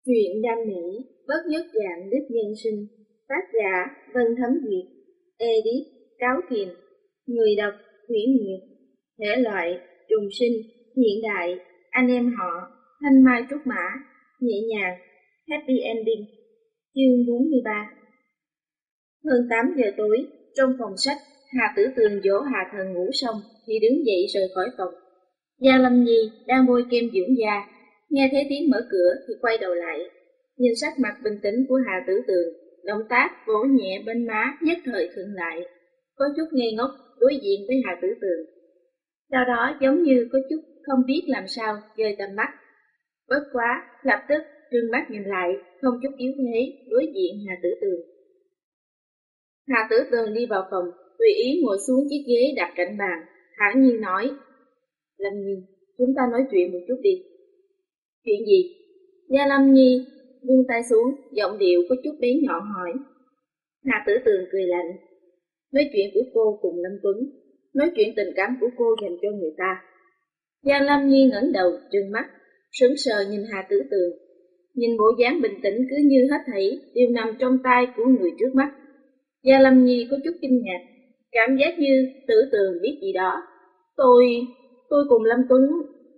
Truyện đam mỹ, bất nhất dạng đích nhân sinh, tác giả Vân Thấm Duyệt, edit Cáo Kiền, người đọc Thủy Nguyệt, thể loại trùng sinh, hiện đại, anh em họ, thanh mai trúc mã, nhẹ nhàng, happy ending. Chương 43. Hơn 8 giờ tối, trong phòng sách, Hà Tử Tường dỗ Hà Thần ngủ xong thì đứng dậy rời khỏi phòng. Gia Lâm Nhi đang bôi kem dưỡng da, nghe thấy tiếng mở cửa thì quay đầu lại, nhìn sắc mặt bình tĩnh của Hà Tử Tường, động tác vỗ nhẹ bên má nhất thời khựng lại, có chút ngây ngốc đối diện với Hà Tử Tường. Sau đó giống như có chút không biết làm sao rời tầm mắt. Bất quá, lập tức trừng mắt nhìn lại, không chút yếu thế đối diện Hà Tử Tường. Hà Tử Tường đi vào phòng, tùy ý ngồi xuống chiếc ghế đặt cạnh bàn, thản nhiên nói: Lâm Nhi, chúng ta nói chuyện một chút đi. Chuyện gì? Gia Lâm Nhi buông tay xuống, giọng điệu có chút bén nhọn hỏi. Hà Tử Tường cười lạnh: Nói chuyện của cô cùng Lâm Tuấn, nói chuyện tình cảm của cô dành cho người ta. Gia Lâm Nhi ngẩng đầu trừng mắt, sững sờ nhìn Hà Tử Tường, nhìn bộ dáng bình tĩnh cứ như hết thảy đều nằm trong tay của người trước mắt. Gia Lâm Nhi có chút kinh ngạc, cảm giác như Tử Tường biết gì đó. Tôi cùng Lâm Tuấn.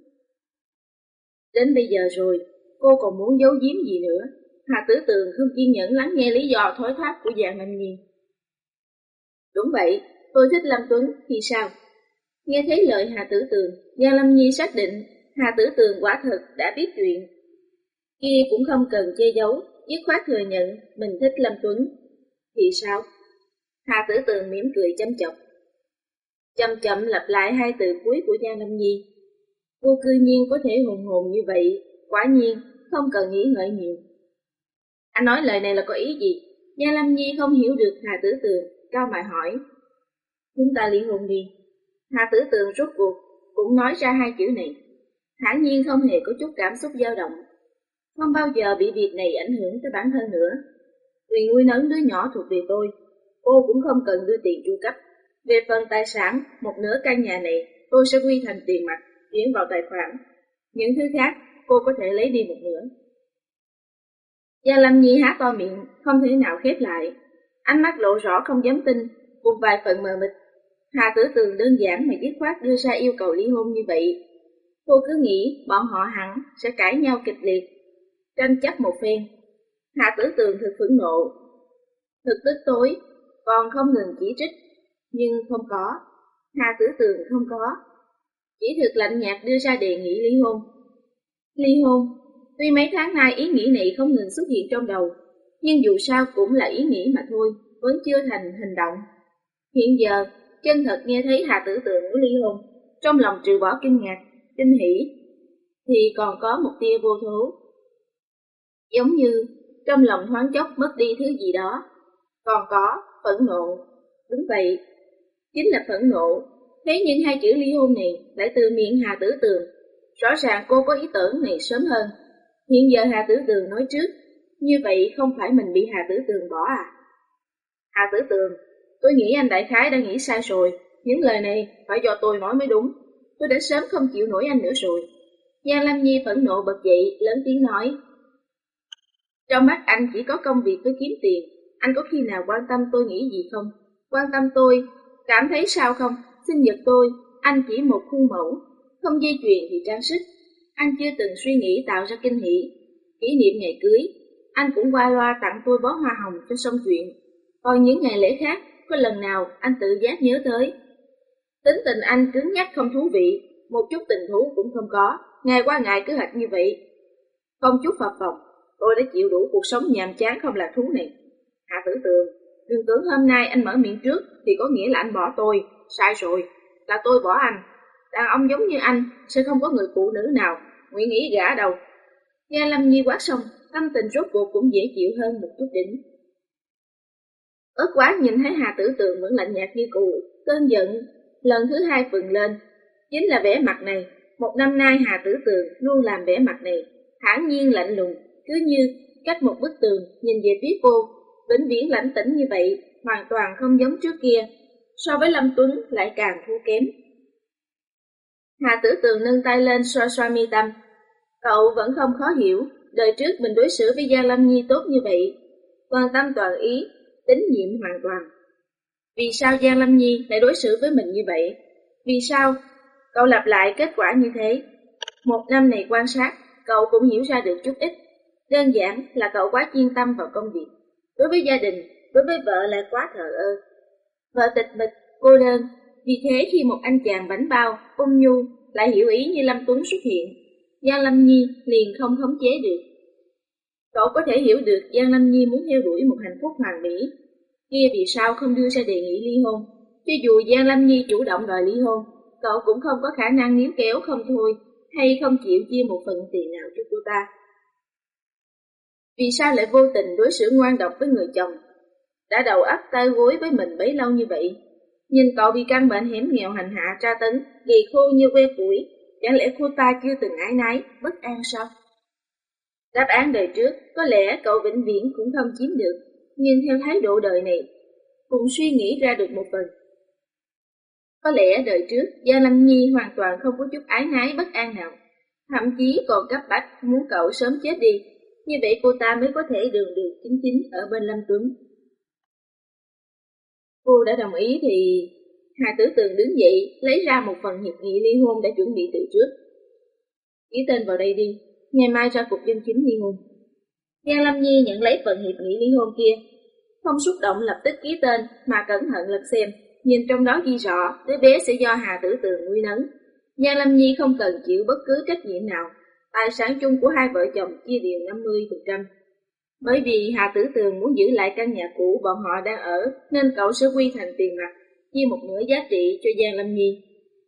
Đến bây giờ rồi, cô còn muốn giấu giếm gì nữa? Hà Tử Tường không kiên nhẫn lắng nghe lý do thối thác của Gia Lâm Nhi. Đúng vậy, tôi thích Lâm Tuấn thì sao? Nghe thấy lời Hà Tử Tường, Gia Lâm Nhi xác định Hà Tử Tường quả thật đã biết chuyện. Kia cũng không cần che giấu, dứt khoát thừa nhận mình thích Lâm Tuấn. Thì sao? Hà Tử Tường mỉm cười châm chọc, chậm chậm lặp lại hai từ cuối của Gia Lâm Nhi. Cô cư nhiên có thể hùng hồn như vậy, quả nhiên không cần nghĩ ngợi nhiều. Anh nói lời này là có ý gì? Gia Lâm Nhi không hiểu được Hà Tử Tường, cao mày hỏi. Chúng ta ly hôn đi. Hà Tử Tường rốt cuộc cũng nói ra hai chữ này, thản nhiên không hề có chút cảm xúc dao động, không bao giờ bị việc này ảnh hưởng tới bản thân nữa. Quyền nuôi nấng đứa nhỏ thuộc về tôi, cô cũng không cần đưa tiền chu cấp. Về phần tài sản, một nửa căn nhà này tôi sẽ quy thành tiền mặt, chuyển vào tài khoản. Những thứ khác cô có thể lấy đi một nửa. Gia Lâm Nhi há to miệng, không thể nào khép lại, ánh mắt lộ rõ không dám tin, cùng vài phần mờ mịt. Hà Tử Tường đơn giản mà dứt khoát đưa ra yêu cầu ly hôn như vậy. Cô cứ nghĩ bọn họ hẳn sẽ cãi nhau kịch liệt, tranh chấp một phen. Hà Tử Tường thực phẫn nộ, thực tức tối, còn không ngừng chỉ trích, nhưng không có. Hà Tử Tường không có, chỉ thực lạnh nhạt đưa ra đề nghị ly hôn. Ly hôn, tuy mấy tháng nay ý nghĩ này không ngừng xuất hiện trong đầu, nhưng dù sao cũng là ý nghĩ mà thôi, vẫn chưa thành hành động. Hiện giờ, chân thật nghe thấy Hà Tử Tường muốn ly hôn, trong lòng trừ bỏ kinh ngạc, kinh hỉ, thì còn có một tia vô thố. Giống như trong lòng thoáng chốc mất đi thứ gì đó, còn có phẫn nộ. Đúng vậy, chính là phẫn nộ. Thế nhưng hai chữ ly hôn này lại từ miệng Hà Tử Tường. Rõ ràng cô có ý tưởng này sớm hơn. Hiện giờ Hà Tử Tường nói trước, như vậy không phải mình bị Hà Tử Tường bỏ à? Hà Tử Tường, tôi nghĩ anh đại khái đã nghĩ sai rồi. Những lời này phải do tôi nói mới đúng. Tôi đã sớm không chịu nổi anh nữa rồi. Gia Lâm Nhi phẫn nộ bật dậy, lớn tiếng nói. Trong mắt anh chỉ có công việc với kiếm tiền. Anh có khi nào quan tâm tôi nghĩ gì không? Quan tâm tôi, cảm thấy sao không? Sinh nhật tôi, anh chỉ một khuôn mẫu, không dây chuyền thì trang sức. Anh chưa từng suy nghĩ tạo ra kinh hỉ. Kỷ niệm ngày cưới, anh cũng qua loa tặng tôi bó hoa hồng cho xong chuyện. Còn những ngày lễ khác, có lần nào anh tự giác nhớ tới. Tính tình anh cứng nhắc không thú vị, một chút tình thú cũng không có, ngày qua ngày cứ hệt như vậy. Không chút phập phồng, tôi đã chịu đủ cuộc sống nhàm chán không lạc thú này. Hạ Tử Tường, đừng tưởng hôm nay anh mở miệng trước thì có nghĩa là anh bỏ tôi. Sai rồi, là tôi bỏ anh. Đàn ông giống như anh sẽ không có người phụ nữ nào nguyện ý gả đâu. Gia Lâm Nhi quát xong, tâm tình rốt cuộc cũng dễ chịu hơn một chút đỉnh. Ớt quá nhìn thấy Hà Tử Tường vẫn lạnh nhạt như cũ, cơn giận lần thứ hai phừng lên. Chính là vẻ mặt này, một năm nay Hà Tử Tường luôn làm vẻ mặt này, thản nhiên lạnh lùng, cứ như cách một bức tường nhìn về phía cô, vĩnh viễn lãnh tĩnh như vậy, hoàn toàn không giống trước kia, so với Lâm Tuấn lại càng thua kém. Hà Tử Tường nâng tay lên xoa xoa mi tâm, cậu vẫn không khó hiểu, đời trước mình đối xử với Giang Lâm Nhi tốt như vậy, toàn tâm toàn ý, tín nhiệm hoàn toàn. Vì sao Giang Lâm Nhi lại đối xử với mình như vậy? Vì sao? Cậu lặp lại kết quả như thế. Một năm này quan sát, cậu cũng hiểu ra được chút ít. Đơn giản là cậu quá chuyên tâm vào công việc. Đối với gia đình, đối với vợ lại quá thờ ơ. Vợ tịch mịch, cô đơn. Vì thế khi một anh chàng bảnh bao, ung nhu, lại hiểu ý như Lâm Tuấn xuất hiện, Giang Lâm Nhi liền không khống chế được. Cậu có thể hiểu được Giang Lâm Nhi muốn theo đuổi một hạnh phúc hoàn mỹ. Kia vì sao không đưa ra đề nghị ly hôn? Cho dù Giang Lâm Nhi chủ động đòi ly hôn, cậu cũng không có khả năng níu kéo không thôi, hay không chịu chia một phần tiền nào cho cô ta. Vì sao lại vô tình đối xử ngoan độc với người chồng, đã đầu ấp tay gối với mình bấy lâu như vậy? Nhìn cậu bị căn bệnh hiểm nghèo hành hạ tra tấn, gầy khô như que củi, chẳng lẽ cô ta chưa từng ái nái, bất an sao? Đáp án đời trước, có lẽ cậu vĩnh viễn cũng không chiếm được, nhưng theo thái độ đời này, cũng suy nghĩ ra được một phần. Có lẽ đời trước, Giang Lâm Nhi hoàn toàn không có chút ái nái bất an nào, thậm chí còn cấp bách muốn cậu sớm chết đi, như vậy cô ta mới có thể đường đường chính chính ở bên Lâm Tuấn. Cô đã đồng ý thì Hà Tử Tường đứng dậy, lấy ra một phần hiệp nghị ly hôn đã chuẩn bị từ trước. Ký tên vào đây đi, ngày mai ra cục dân chính ly hôn. Giang Lâm Nhi nhận lấy phần hiệp nghị ly hôn kia, không xúc động lập tức ký tên mà cẩn thận lật xem, nhìn trong đó ghi rõ đứa bé sẽ do Hà Tử Tường nuôi nấng. Giang Lâm Nhi không cần chịu bất cứ trách nhiệm nào, tài sản chung của hai vợ chồng chia đều 50%. Bởi vì Hà Tử Tường muốn giữ lại căn nhà cũ bọn họ đang ở, nên cậu sẽ quy thành tiền mặt, chia một nửa giá trị cho Giang Lâm Nhi.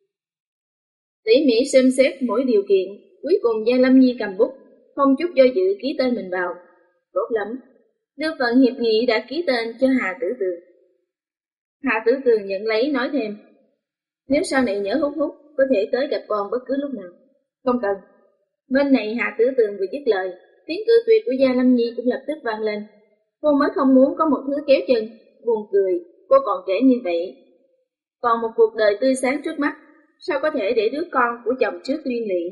Tỉ mỉ xem xét mỗi điều kiện, cuối cùng Giang Lâm Nhi cầm bút, không chút do dự ký tên mình vào. Tốt lắm, đưa phần hiệp nghị đã ký tên cho Hà Tử Tường. Hà Tử Tường nhận lấy nói thêm, nếu sau này nhớ hút có thể tới gặp con bất cứ lúc nào. Không cần. Bên này Hà Tử Tường vừa dứt lời, tiếng cự tuyệt của Giang Lâm Nhi cũng lập tức vang lên. Cô mới không muốn có một thứ kéo chân, buồn cười, cô còn trẻ như vậy. Còn một cuộc đời tươi sáng trước mắt, sao có thể để đứa con của chồng trước liên lụy?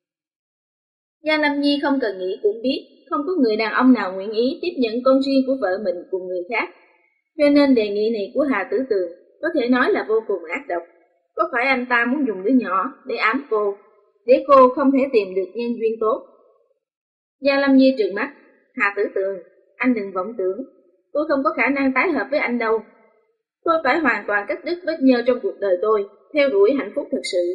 Giang Lâm Nhi không cần nghĩ cũng biết, không có người đàn ông nào nguyện ý tiếp nhận con riêng của vợ mình cùng người khác. Cho nên đề nghị này của Hà Tử Tường có thể nói là vô cùng ác độc. Có phải anh ta muốn dùng đứa nhỏ để ám cô, để cô không thể tìm được nhân duyên tốt? Giang Lâm Nhi trừng mắt, Hà Tử Tường, anh đừng vọng tưởng, tôi không có khả năng tái hợp với anh đâu. Tôi phải hoàn toàn cắt đứt vết nhơ trong cuộc đời tôi, theo đuổi hạnh phúc thực sự.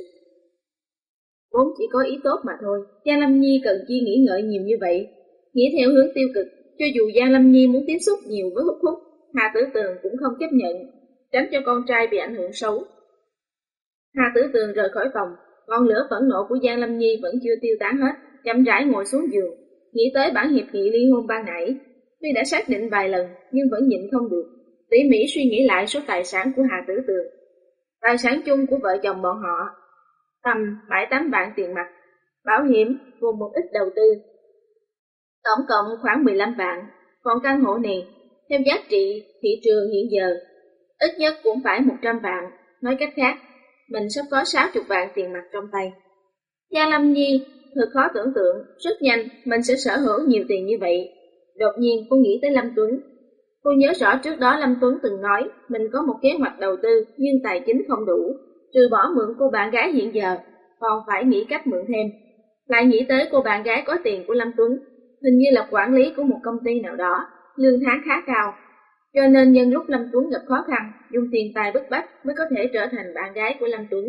Vốn chỉ có ý tốt mà thôi, Giang Lâm Nhi cần chi nghĩ ngợi nhiều như vậy. Nghĩ theo hướng tiêu cực, cho dù Giang Lâm Nhi muốn tiếp xúc nhiều với Hút, Hà Tử Tường cũng không chấp nhận, tránh cho con trai bị ảnh hưởng xấu. Hà Tử Tường rời khỏi phòng, ngọn lửa phẫn nộ của Giang Lâm Nhi vẫn chưa tiêu tán hết, chậm rãi ngồi xuống giường, nghĩ tới bản hiệp nghị ly hôn ban nãy. Tuy đã xác định vài lần nhưng vẫn nhịn không được, tỉ mỉ suy nghĩ lại số tài sản của Hà Tử Tường. Tài sản chung của vợ chồng bọn họ tầm 7-8 vạn tiền mặt, bảo hiểm gồm một ít đầu tư, tổng cộng khoảng 15 vạn. Còn căn hộ này theo giá trị thị trường hiện giờ ít nhất cũng phải 100 vạn. Nói cách khác, mình sắp có 60 vạn tiền mặt trong tay. Giang Lâm Nhi thật khó tưởng tượng, rất nhanh mình sẽ sở hữu nhiều tiền như vậy. Đột nhiên cô nghĩ tới Lâm Tuấn. Cô nhớ rõ trước đó Lâm Tuấn từng nói mình có một kế hoạch đầu tư nhưng tài chính không đủ, trừ bỏ mượn cô bạn gái hiện giờ, còn phải nghĩ cách mượn thêm. Lại nghĩ tới cô bạn gái có tiền của Lâm Tuấn, hình như là quản lý của một công ty nào đó, lương tháng khá cao. Cho nên nhân lúc Lâm Tuấn gặp khó khăn, dùng tiền tài bức bách mới có thể trở thành bạn gái của Lâm Tuấn.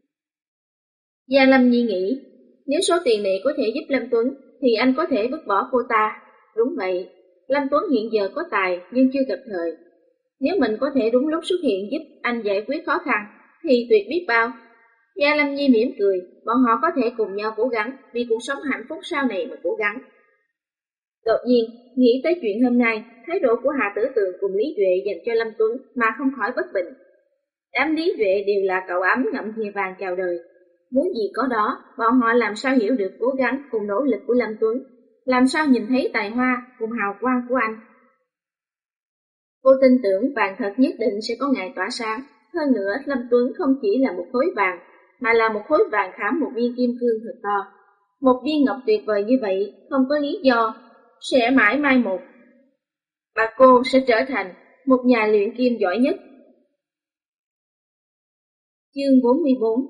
Giang Lâm Nhi nghĩ, nếu số tiền này có thể giúp Lâm Tuấn, thì anh có thể vứt bỏ cô ta. Đúng vậy, Lâm Tuấn hiện giờ có tài nhưng chưa kịp thời. Nếu mình có thể đúng lúc xuất hiện giúp anh giải quyết khó khăn, thì tuyệt biết bao. Giang Lâm Nhi mỉm cười, bọn họ có thể cùng nhau cố gắng vì cuộc sống hạnh phúc sau này mà cố gắng. Đột nhiên, nghĩ tới chuyện hôm nay, thái độ của Hà Tử Tường cùng Lý Duệ dành cho Lâm Tuấn mà không khỏi bất bình. Đám Lý Duệ đều là cậu ấm ngậm thìa vàng chào đời. Muốn gì có đó, bọn họ làm sao hiểu được cố gắng cùng nỗ lực của Lâm Tuấn, làm sao nhìn thấy tài hoa cùng hào quang của anh. Cô tin tưởng vàng thật nhất định sẽ có ngày tỏa sáng. Hơn nữa, Lâm Tuấn không chỉ là một khối vàng, mà là một khối vàng khảm một viên kim cương thật to. Một viên ngọc tuyệt vời như vậy, không có lý do, sẽ mãi mai một. Bà cô sẽ trở thành một nhà luyện kim giỏi nhất. Chương 44.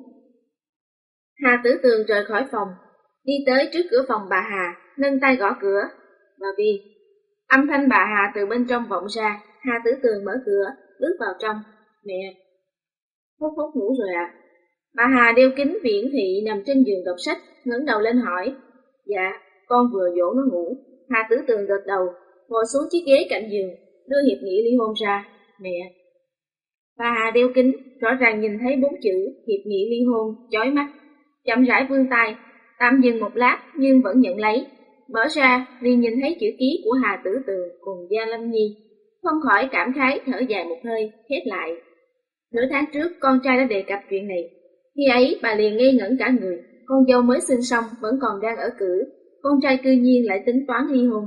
Hà Tử Tường rời khỏi phòng, đi tới trước cửa phòng bà Hà, nâng tay gõ cửa. Bà Vi. Âm thanh bà Hà từ bên trong vọng ra. Hà Tử Tường mở cửa, bước vào trong. Mẹ. Phúc Phúc ngủ rồi à? Bà Hà đeo kính viễn thị nằm trên giường đọc sách, ngẩng đầu lên hỏi. Dạ, con vừa dỗ nó ngủ. Hà Tử Tường gật đầu, ngồi xuống chiếc ghế cạnh giường, đưa hiệp nghị ly hôn ra. Mẹ. Bà Hà đeo kính, rõ ràng nhìn thấy 4 chữ hiệp nghị ly hôn, chói mắt. Chậm rãi vươn tay, tạm dừng một lát nhưng vẫn nhận lấy. Mở ra, liền nhìn thấy chữ ký của Hà Tử Tường cùng Gia Lâm Nhi. Không khỏi cảm khái thở dài một hơi, khép lại. Nửa tháng trước con trai đã đề cập chuyện này. Khi ấy bà liền ngây ngẩn cả người, con dâu mới sinh xong vẫn còn đang ở cữ, con trai cư nhiên lại tính toán ly hôn.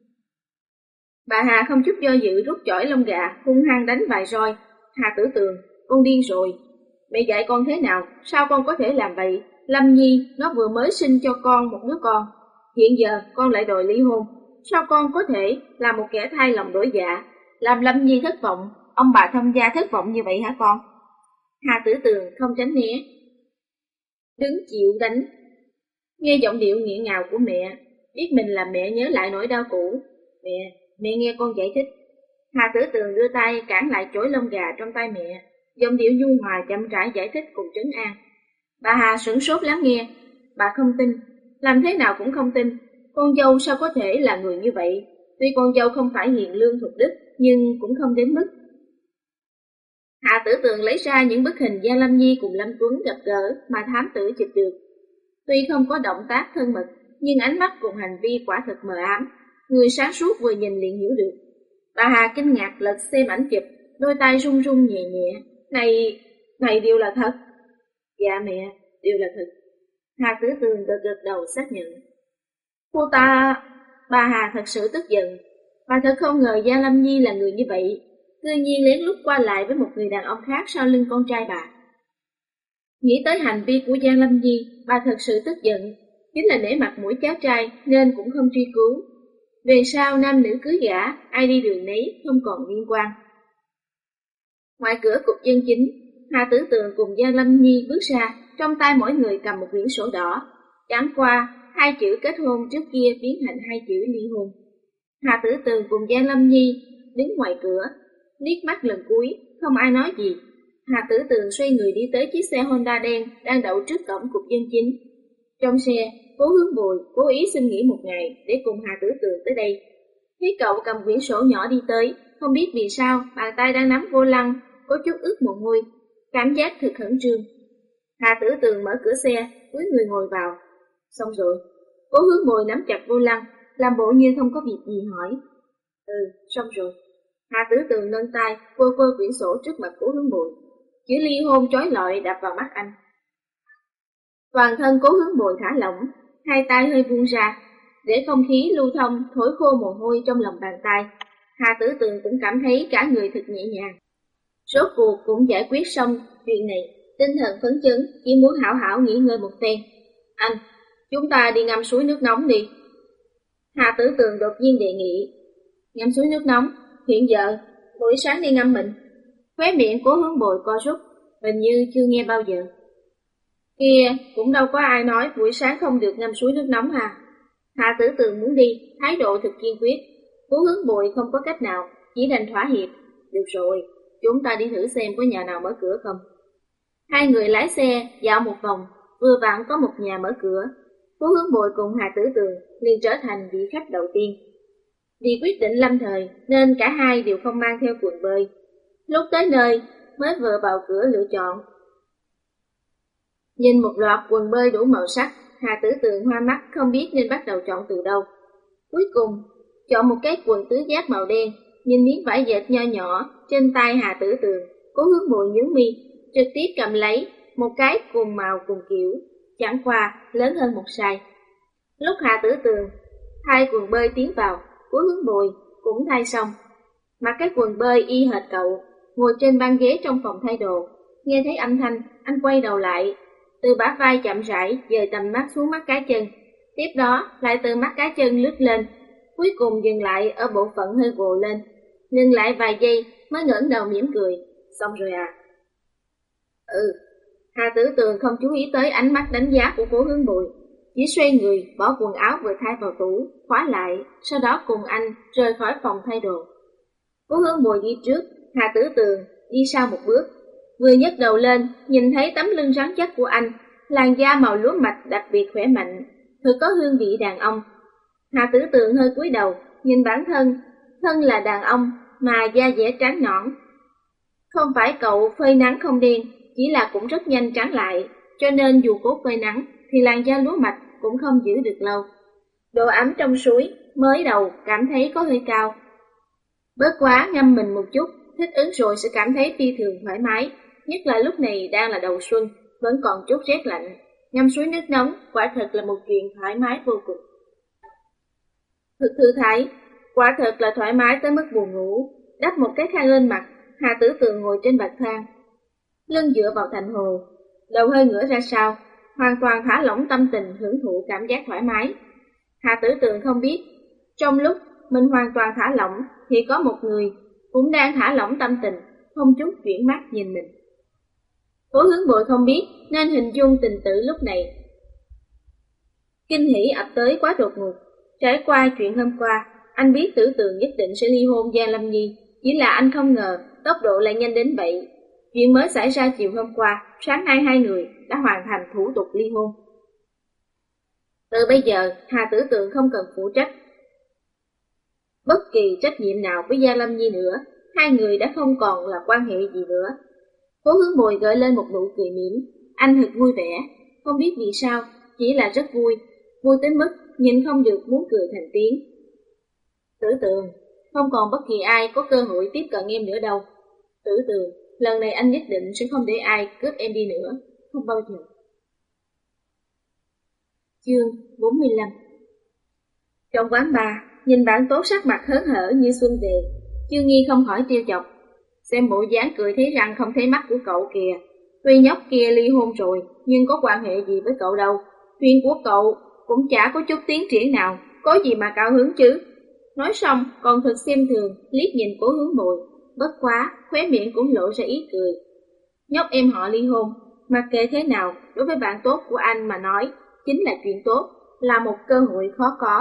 Bà Hà không chút do dự rút chổi lông gà, hung hăng đánh vài roi. Hà Tử Tường, con điên rồi. Mẹ dạy con thế nào, sao con có thể làm vậy? Lâm Nhi, nó vừa mới sinh cho con một đứa con. Hiện giờ con lại đòi ly hôn. Sao con có thể là một kẻ thay lòng đổi dạ, làm Lâm Nhi thất vọng, ông bà thông gia thất vọng như vậy hả con? Hà Tử Tường không tránh né, đứng chịu đánh. Nghe giọng điệu nghẹn ngào của mẹ, biết mình là mẹ nhớ lại nỗi đau cũ. Mẹ nghe con giải thích. Hà Tử Tường đưa tay cản lại chổi lông gà trong tay mẹ, giọng điệu nhu hòa chậm rãi giải thích cùng trấn an. Bà Hà sửng sốt lắng nghe. Bà không tin, làm thế nào cũng không tin. Con dâu sao có thể là người như vậy? Tuy con dâu không phải hiền lương thuộc đức, nhưng cũng không đến mức. Hà Tử Tường lấy ra những bức hình Gia Lâm Nhi cùng Lâm Tuấn gặp gỡ mà thám tử chụp được. Tuy không có động tác thân mật, nhưng ánh mắt cùng hành vi quả thật mờ ám. Người sáng suốt vừa nhìn liền hiểu được. Bà Hà kinh ngạc lật xem ảnh chụp, đôi tay run run nhẹ nhẹ. Này đều là thật. Dạ mẹ, đều là thật. Hà Tử Tường gật gật đầu xác nhận. Bà Hà thật sự tức giận. Bà thật không ngờ Gia Lâm Nhi là người như vậy, tự nhiên lén lút qua lại với một người đàn ông khác sau lưng con trai bà. Nghĩ tới hành vi của Gia Lâm Nhi, bà thật sự tức giận, chính là nể mặt mũi cháu trai nên cũng không truy cứu. Về sau nam nữ cưới gả, ai đi đường nấy không còn liên quan. Ngoài cửa cục dân chính, Hà Tử Tường cùng Gia Lâm Nhi bước ra, trong tay mỗi người cầm một quyển sổ đỏ. Chẳng qua, 2 chữ kết hôn trước kia biến thành 2 chữ ly hôn. Hà Tử Tường cùng Gia Lâm Nhi đứng ngoài cửa, liếc mắt lần cuối, không ai nói gì. Hà Tử Tường xoay người đi tới chiếc xe Honda đen đang đậu trước cổng cục dân chính. Trong xe, Cố Hướng Bùi cố ý xin nghỉ một ngày để cùng Hà Tử Tường tới đây. Thấy cậu cầm quyển sổ nhỏ đi tới, không biết vì sao bàn tay đang nắm vô lăng có chút ướt mồ hôi, cảm giác thực khẩn trương. Hà Tử Tường mở cửa xe, cúi người ngồi vào. Xong rồi. Cố Hướng Bùi nắm chặt vô lăng, làm bộ như không có việc gì hỏi. Xong rồi. Hà Tử Tường nâng tay, quơ quơ quyển sổ trước mặt Cố Hướng Bùi. Chữ ly hôn chói lọi đập vào mắt anh. Toàn thân Cố Hướng Bùi thả lỏng, 2 tay hơi buông ra, để không khí lưu thông thổi khô mồ hôi trong lòng bàn tay. Hà Tử Tường cũng cảm thấy cả người thật nhẹ nhàng. Rốt cuộc cũng giải quyết xong chuyện này, tinh thần phấn chấn, chỉ muốn hảo hảo nghỉ ngơi một phen. Anh, chúng ta đi ngâm suối nước nóng đi. Hà Tử Tường đột nhiên đề nghị. Ngâm suối nước nóng, hiện giờ, buổi sáng đi ngâm mình. Khóe miệng Cố Hướng Bùi co rút, hình như chưa nghe bao giờ. Kia, cũng đâu có ai nói buổi sáng không được ngâm suối nước nóng à. Hà Tử Tường muốn đi, thái độ thực kiên quyết. Cố Hướng Bùi không có cách nào, chỉ đành thỏa hiệp. Được rồi, chúng ta đi thử xem có nhà nào mở cửa không. 2 người lái xe dạo một vòng, vừa vặn có một nhà mở cửa. Cố Hướng Bùi cùng Hà Tử Tường liền trở thành vị khách đầu tiên. Vì quyết định lâm thời nên cả hai đều không mang theo quần bơi. Lúc tới nơi mới vừa vào cửa lựa chọn. Nhìn một loạt quần bơi đủ màu sắc, Hà Tử Tường hoa mắt không biết nên bắt đầu chọn từ đâu. Cuối cùng, chọn một cái quần tứ giác màu đen, nhìn miếng vải dệt nho nhỏ trên tay Hà Tử Tường. Cố Hướng Bùi nhướng mi, trực tiếp cầm lấy một cái cùng màu cùng kiểu, chẳng qua lớn hơn một size. Lúc Hà Tử Tường thay quần bơi tiến vào, Cố Hướng Bùi cũng thay xong, mặc cái quần bơi y hệt cậu, ngồi trên băng ghế trong phòng thay đồ. Nghe thấy âm thanh, anh quay đầu lại, từ bả vai chậm rãi dời tầm mắt xuống mắt cá chân. Tiếp đó lại từ mắt cá chân lướt lên, cuối cùng dừng lại ở bộ phận hơi gồ lên. Ngừng lại vài giây mới ngẩng đầu mỉm cười. Xong rồi à? Hà Tử Tường không chú ý tới ánh mắt đánh giá của Cố Hướng Bùi, chỉ xoay người bỏ quần áo vừa thay vào tủ, khóa lại, sau đó cùng anh rời khỏi phòng thay đồ. Cố Hướng Bùi đi trước, Hà Tử Tường đi sau một bước. Vừa nhấc đầu lên, nhìn thấy tấm lưng rắn chắc của anh, làn da màu lúa mạch đặc biệt khỏe mạnh, thực có hương vị đàn ông. Hà Tử Tường hơi cúi đầu, nhìn bản thân, thân là đàn ông mà da dẻ trắng nõn. Không phải cậu phơi nắng không đen, chỉ là cũng rất nhanh trắng lại, cho nên dù cố phơi nắng thì làn da lúa mạch cũng không giữ được lâu. Độ ẩm trong suối mới đầu cảm thấy có hơi cao. Bớt quá ngâm mình một chút, thích ứng rồi sẽ cảm thấy phi thường thoải mái, nhất là lúc này đang là đầu xuân, vẫn còn chút rét lạnh. Ngâm suối nước nóng quả thật là một chuyện thoải mái vô cùng. Thực thư thái, quả thật là thoải mái tới mức buồn ngủ. Đắp một cái khăn lên mặt, Hà Tử Tường ngồi trên bậc thang, lưng dựa vào thành hồ, đầu hơi ngửa ra sau, hoàn toàn thả lỏng tâm tình, hưởng thụ cảm giác thoải mái. Hà Tử Tường không biết, trong lúc mình hoàn toàn thả lỏng thì có một người cũng đang thả lỏng tâm tình, không chút chuyển mắt nhìn mình. Cố Hướng Bội không biết nên hình dung tình tử lúc này. Kinh hỉ ập tới quá đột ngột. Trải qua chuyện hôm qua, anh biết Tử Tường nhất định sẽ ly hôn Giang Lâm Nhi, chỉ là anh không ngờ tốc độ lại nhanh đến vậy. Chuyện mới xảy ra chiều hôm qua, sáng nay hai người đã hoàn thành thủ tục ly hôn. Từ bây giờ, Hà Tử Tường không cần phụ trách bất kỳ trách nhiệm nào với Giang Lâm Nhi nữa, hai người đã không còn là quan hệ gì nữa. Cố Hướng Bồi gợi lên một nụ cười mỉm, anh thật vui vẻ, không biết vì sao, chỉ là rất vui, vui đến mức nhìn không được muốn cười thành tiếng. Tử Tường, không còn bất kỳ ai có cơ hội tiếp cận em nữa đâu. Tử Tường, lần này anh nhất định sẽ không để ai cướp em đi nữa, không bao giờ. Chương 45. Trong quán bar, nhìn bạn tốt sắc mặt hớn hở như xuân về, Chương Nghi không khỏi trêu chọc. Xem bộ dáng cười thấy răng không thấy mắt của cậu kìa. Tuy nhóc kia ly hôn rồi, nhưng có quan hệ gì với cậu đâu. Chuyện của cậu cũng chả có chút tiến triển nào, có gì mà cao hứng chứ. Nói xong, còn thật xem thường, liếc nhìn Cố Hướng Bồi, bất quá, khóe miệng cũng lộ ra ý cười. Nhóc em họ ly hôn, mặc kệ thế nào, đối với bạn tốt của anh mà nói, chính là chuyện tốt, là một cơ hội khó có.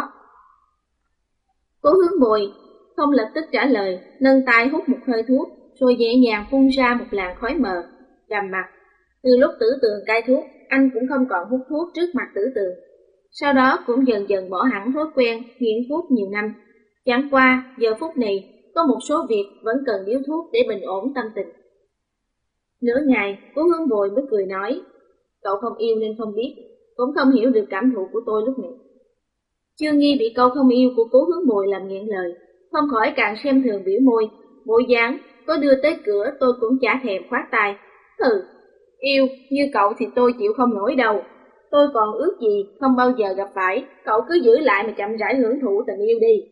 Cố Hướng Bồi không lập tức trả lời, nâng tay hút một hơi thuốc, rồi nhẹ nhàng phun ra một làn khói mờ, trầm mặt. Từ lúc Tử Tường cai thuốc, anh cũng không còn hút thuốc trước mặt Tử Tường. Sau đó cũng dần dần bỏ hẳn thói quen nghiện thuốc nhiều năm. Chẳng qua, giờ phút này, có một số việc vẫn cần điếu thuốc để bình ổn tâm tình. Nửa ngày, Cố Hướng Bồi mới cười nói, cậu không yêu nên không biết, cũng không hiểu được cảm thụ của tôi lúc này. Chương Nghi bị câu không yêu của Cố Hướng Bồi làm nghẹn lời, không khỏi càng xem thường biểu môi, bộ dáng có đưa tới cửa tôi cũng chả thèm khoát tay. Yêu như cậu thì tôi chịu không nổi đâu, tôi còn ước gì không bao giờ gặp phải, cậu cứ giữ lại mà chậm rãi hưởng thụ tình yêu đi.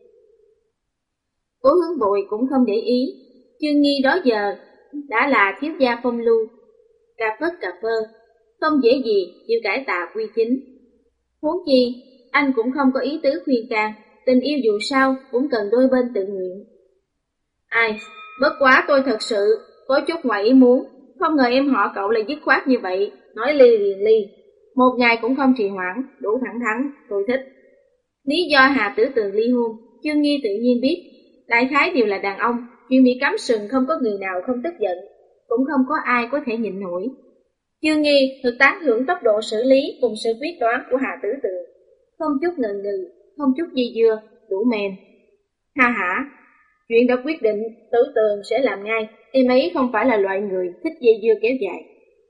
Cố Hướng Bội cũng không để ý, Chương Nghi đó giờ đã là thiếu gia phong lưu, cà phất cà phơ, không dễ gì chịu cải tà quy chính. Huống chi, anh cũng không có ý tứ khuyên can, tình yêu dù sao cũng cần đôi bên tự nguyện. Ai, bất quá tôi thật sự có chút ngoài ý muốn, không ngờ em họ cậu lại dứt khoát như vậy, nói ly liền ly, một ngày cũng không trì hoãn, đủ thẳng thắn, tôi thích. Lý do Hà Tử Tường ly hôn, Chương Nghi tự nhiên biết, đại khái đều là đàn ông, chuyện bị cắm sừng không có người nào không tức giận, cũng không có ai có thể nhịn nổi. Chương Nghi thực tán thưởng tốc độ xử lý cùng sự quyết đoán của Hà Tử Tường, không chút ngần ngừ, không chút dây dưa, đủ mềm. Ha hả, chuyện đã quyết định, Tử Tường sẽ làm ngay, em ấy không phải là loại người thích dây dưa kéo dài.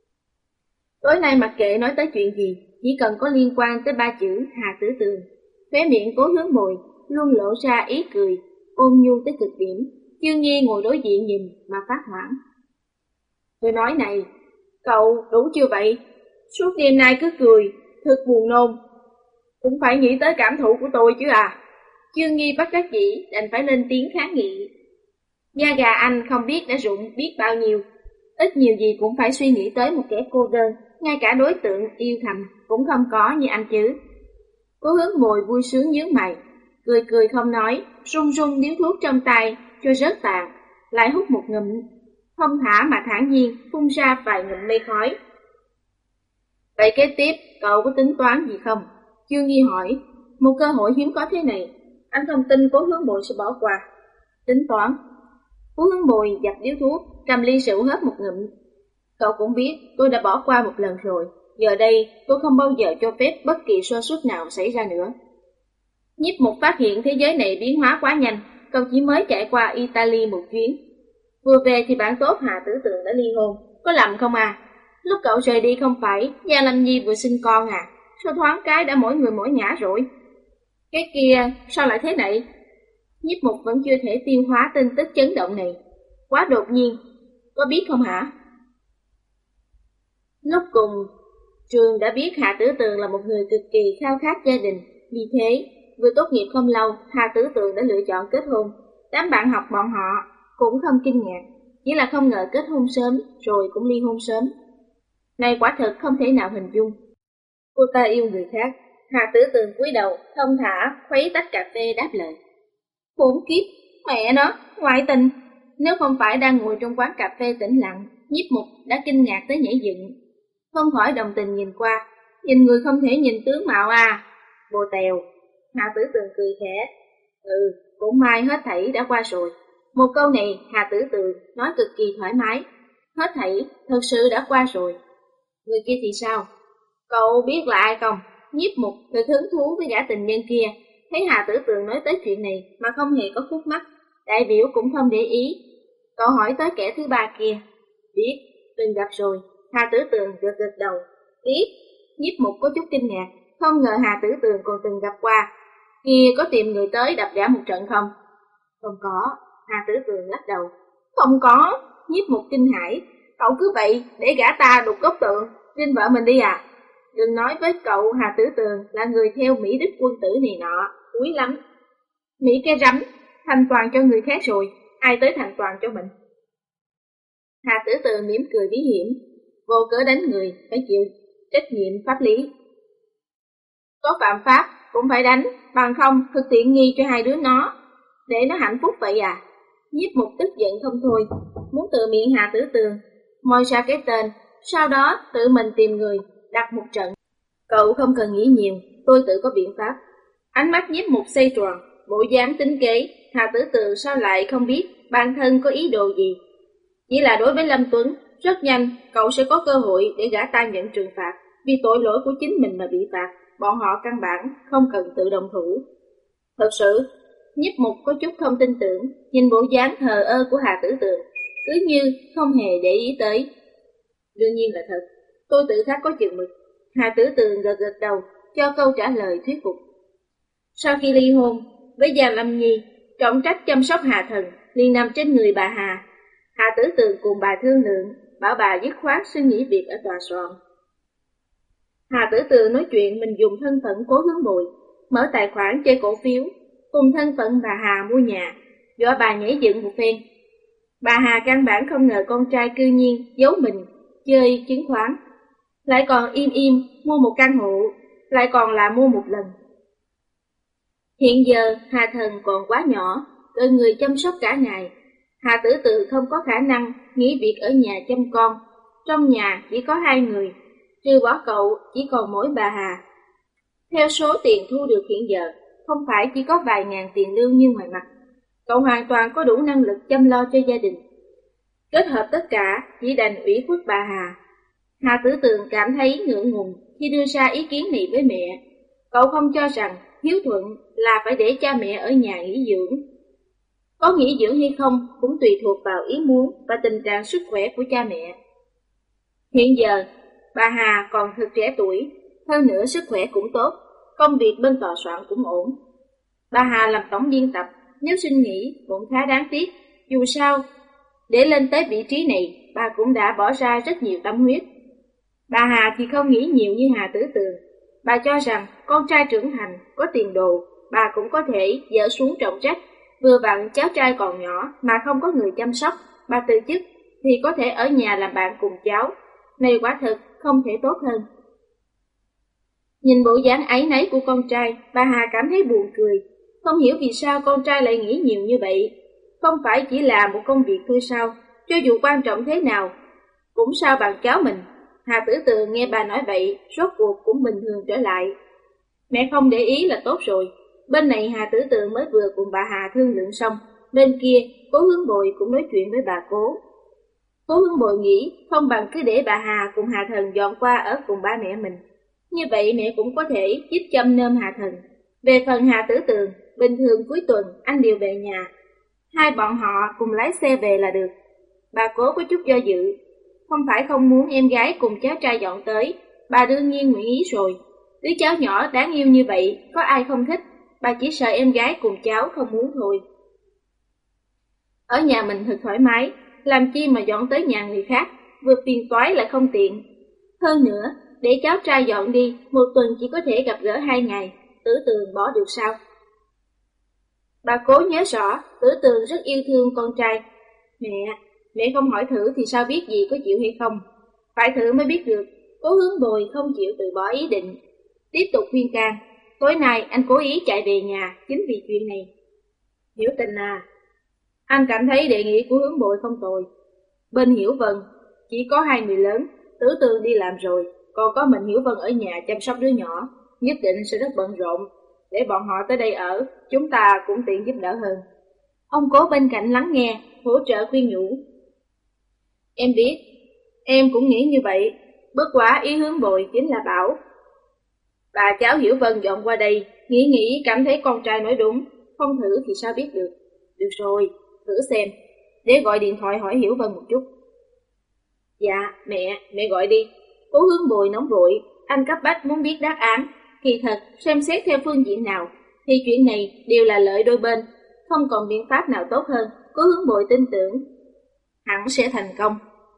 Tối nay mặc kệ nói tới chuyện gì, chỉ cần có liên quan tới ba chữ Hà Tử Tường, khóe miệng Cố Hướng Bồi luôn lộ ra ý cười, ôn nhu tới cực điểm. Chương Nhi ngồi đối diện nhìn mà phát hoảng. Tôi nói này, cậu đủ chưa vậy? Suốt đêm nay cứ cười, thật buồn nôn. Cũng phải nghĩ tới cảm thụ của tôi chứ à. Chương Nhi bất đắc dĩ đành phải lên tiếng kháng nghị. Da gà anh không biết đã rụng biết bao nhiêu, ít nhiều gì cũng phải suy nghĩ tới một kẻ cô đơn, ngay cả đối tượng yêu thầm cũng không có như anh chứ. Cố Hướng Bồi vui sướng nhướng mày, cười cười không nói, rung rung điếu thuốc trong tay cho rớt tàn, lại hút một ngụm, thông thả mà thản nhiên phun ra vài ngụm mây khói. Vậy kế tiếp, cậu có tính toán gì không? Chương Nghi hỏi, một cơ hội hiếm có thế này, anh không tin Cố Hướng Bồi sẽ bỏ qua. Tính toán. Cố Hướng Bồi dập điếu thuốc, cầm ly rượu hớp một ngụm. Cậu cũng biết tôi đã bỏ qua một lần rồi, giờ đây tôi không bao giờ cho phép bất kỳ sơ suất nào xảy ra nữa. Nhiếp Mục phát hiện thế giới này biến hóa quá nhanh, cậu chỉ mới chạy qua Italy một chuyến. Vừa về thì bạn tốt Hà Tử Tường đã ly hôn, có lầm không à? Lúc cậu rời đi không phải Gia Lâm Nhi vừa sinh con à? Sao thoáng cái đã mỗi người mỗi ngả rồi? Cái kia sao lại thế này? Nhiếp Mục vẫn chưa thể tiêu hóa tin tức chấn động này. Quá đột nhiên, có biết không hả? Lúc cùng, Trường đã biết Hà Tử Tường là một người cực kỳ khao khát gia đình. Vì thế, vừa tốt nghiệp không lâu, Hà Tử Tường đã lựa chọn kết hôn. Đám bạn học bọn họ cũng không kinh ngạc, chỉ là không ngờ kết hôn sớm rồi cũng ly hôn sớm. Này quả thực không thể nào hình dung. Cô ta yêu người khác. Hà Tử Tường cúi đầu, thông thả khuấy tách cà phê đáp lời. Khốn kiếp, mẹ nó, ngoại tình. Nếu không phải đang ngồi trong quán cà phê tĩnh lặng, Nhiếp Mục đã kinh ngạc tới nhảy dựng. Không khỏi đồng tình nhìn qua, nhìn người không thể nhìn tướng mạo à. Bồ tèo. Hà Tử Tường cười khẽ. Cũng may hết thảy đã qua rồi. Một câu này Hà Tử Tường nói cực kỳ thoải mái. Hết thảy thật sự đã qua rồi. Người kia thì sao? Cậu biết là ai không? Nhiếp Mục thật hứng thú với gã tình nhân kia. Thấy Hà Tử Tường nói tới chuyện này mà không hề có khúc mắc, đại biểu cũng không để ý. Cậu hỏi tới kẻ thứ ba kia. Biết, từng gặp rồi. Hà Tử Tường gật gật đầu. Biết. Nhiếp Mục có chút kinh ngạc, không ngờ Hà Tử Tường còn từng gặp qua. Kia có tìm người tới đập gã một trận không? Không có. Hà Tử Tường lắc đầu. Không có. Nhiếp Mục kinh hãi. Cậu cứ vậy để gã ta đục gốc tượng trên vợ mình đi à? Đừng nói với cậu Hà Tử Tường là người theo Mỹ Đức quân tử này nọ, quý lắm. Mỹ cái rắm, thành toàn cho người khác rồi, ai tới thành toàn cho mình? Hà Tử Tường mỉm cười bí hiểm, vô cớ đánh người phải chịu trách nhiệm pháp lý. Có phạm pháp cũng phải đánh, bằng không thực tiện nghi cho hai đứa nó, để nó hạnh phúc vậy à? Nhiếp Mục tức giận không thôi, muốn từ miệng Hà Tử Tường moi ra cái tên, sau đó tự mình tìm người đặt một trận. Cậu không cần nghĩ nhiều, tôi tự có biện pháp. Ánh mắt Nhiếp Mục xoay tròn, bộ dáng tính kế. Hà Tử Tường sao lại không biết bản thân có ý đồ gì? Chỉ là đối với Lâm Tuấn, rất nhanh cậu sẽ có cơ hội để gã ta nhận trừng phạt. Vì tội lỗi của chính mình mà bị phạt, bọn họ căn bản không cần tự động thủ. Thật sự, Nhiếp Mục có chút không tin tưởng, nhìn bộ dáng thờ ơ của Hà Tử Tường, cứ như không hề để ý tới. Đương nhiên là thật, tôi tự khắc có chừng mực. Hà Tử Tường gật gật đầu, cho câu trả lời thuyết phục. Sau khi ly hôn với Gia Lâm Nhi, trọng trách chăm sóc Hà Thần liền nằm trên người bà Hà. Hà Tử Tường cùng bà thương lượng, bảo bà dứt khoát xin nghỉ việc ở tòa soạn. Hà Tử Tường nói chuyện mình dùng thân phận Cố Hướng Bồi, mở tài khoản chơi cổ phiếu, cùng thân phận bà Hà mua nhà, dọa bà nhảy dựng một phen. Bà Hà căn bản không ngờ con trai cư nhiên giấu mình chơi chứng khoán, lại còn im im mua một căn hộ, lại còn là mua một lần. Hiện giờ Hà Thần còn quá nhỏ, cần người chăm sóc cả ngày. Hà Tử Tường không có khả năng nghỉ việc ở nhà chăm con. Trong nhà chỉ có hai người, trừ bỏ cậu chỉ còn mỗi bà Hà. Theo số tiền thu được hiện giờ, không phải chỉ có vài ngàn tiền lương như ngoài mặt, cậu hoàn toàn có đủ năng lực chăm lo cho gia đình. Kết hợp tất cả chỉ đành ủy khuất bà Hà. Hà Tử Tường cảm thấy ngượng ngùng khi đưa ra ý kiến này với mẹ. Cậu không cho rằng hiếu thuận là phải để cha mẹ ở nhà nghỉ dưỡng. Có nghỉ dưỡng hay không cũng tùy thuộc vào ý muốn và tình trạng sức khỏe của cha mẹ. Hiện giờ, bà Hà còn thực trẻ tuổi, hơn nữa sức khỏe cũng tốt, công việc bên tòa soạn cũng ổn. Bà Hà làm tổng biên tập, nếu xin nghỉ cũng khá đáng tiếc. Dù sao, để lên tới vị trí này, bà cũng đã bỏ ra rất nhiều tâm huyết. Bà Hà thì không nghĩ nhiều như Hà Tử Tường. Bà cho rằng con trai trưởng thành, có tiền đồ, bà cũng có thể dỡ xuống trọng trách. Vừa vặn cháu trai còn nhỏ mà không có người chăm sóc, bà từ chức thì có thể ở nhà làm bạn cùng cháu. Này quả thực không thể tốt hơn. Nhìn bộ dáng áy náy của con trai, bà Hà cảm thấy buồn cười. Không hiểu vì sao con trai lại nghĩ nhiều như vậy. Không phải chỉ là một công việc thôi sao? Cho dù quan trọng thế nào, cũng sao bằng cháu mình. Hà Tử Tường nghe bà nói vậy, rốt cuộc cũng bình thường trở lại. Mẹ không để ý là tốt rồi. Bên này Hà Tử Tường mới vừa cùng bà Hà thương lượng xong. Bên kia, Cố Hướng Bội cũng nói chuyện với bà Cố. Cố Hướng Bội nghĩ không bằng cứ để bà Hà cùng Hà Thần dọn qua ở cùng ba mẹ mình. Như vậy mẹ cũng có thể giúp chăm nom Hà Thần. Về phần Hà Tử Tường, bình thường cuối tuần anh đều về nhà. Hai bọn họ cùng lái xe về là được. Bà Cố có chút do dự. Không phải không muốn em gái cùng cháu trai dọn tới, bà đương nhiên nguyện ý rồi. Đứa cháu nhỏ đáng yêu như vậy, có ai không thích, bà chỉ sợ em gái cùng cháu không muốn thôi. Ở nhà mình thật thoải mái, làm chi mà dọn tới nhà người khác, vừa phiền toái lại không tiện. Hơn nữa, để cháu trai dọn đi, một tuần chỉ có thể gặp gỡ 2 ngày, Tử Tường bỏ được sao? Bà Cố nhớ rõ, Tử Tường rất yêu thương con trai. Mẹ không hỏi thử thì sao biết gì có chịu hay không? Phải thử mới biết được. Cố Hướng Bồi không chịu từ bỏ ý định, tiếp tục khuyên can. Tối nay anh cố ý chạy về nhà chính vì chuyện này. Hiểu Tình à, anh cảm thấy đề nghị của Hướng Bội không tồi. Bên Hiểu Vân chỉ có 2 người lớn, Tử Tường đi làm rồi, còn có mình Hiểu Vân ở nhà chăm sóc đứa nhỏ, nhất định sẽ rất bận rộn. Để bọn họ tới đây ở, chúng ta cũng tiện giúp đỡ hơn. Ông Cố bên cạnh lắng nghe, hỗ trợ khuyên nhủ. Em biết, em cũng nghĩ như vậy, bất quá ý Hướng Bội chính là bảo bà cháu Hiểu Vân dọn qua đây, nghĩ cảm thấy con trai nói đúng, không thử thì sao biết được. Được rồi, thử xem, để gọi điện thoại hỏi Hiểu Vân một chút. Dạ, mẹ gọi đi. Cố Hướng Bội nóng vội, anh cấp bách muốn biết đáp án. Kỳ thật, xem xét theo phương diện nào, thì chuyện này đều là lợi đôi bên, không còn biện pháp nào tốt hơn. Cố Hướng Bội tin tưởng hẳn sẽ thành công.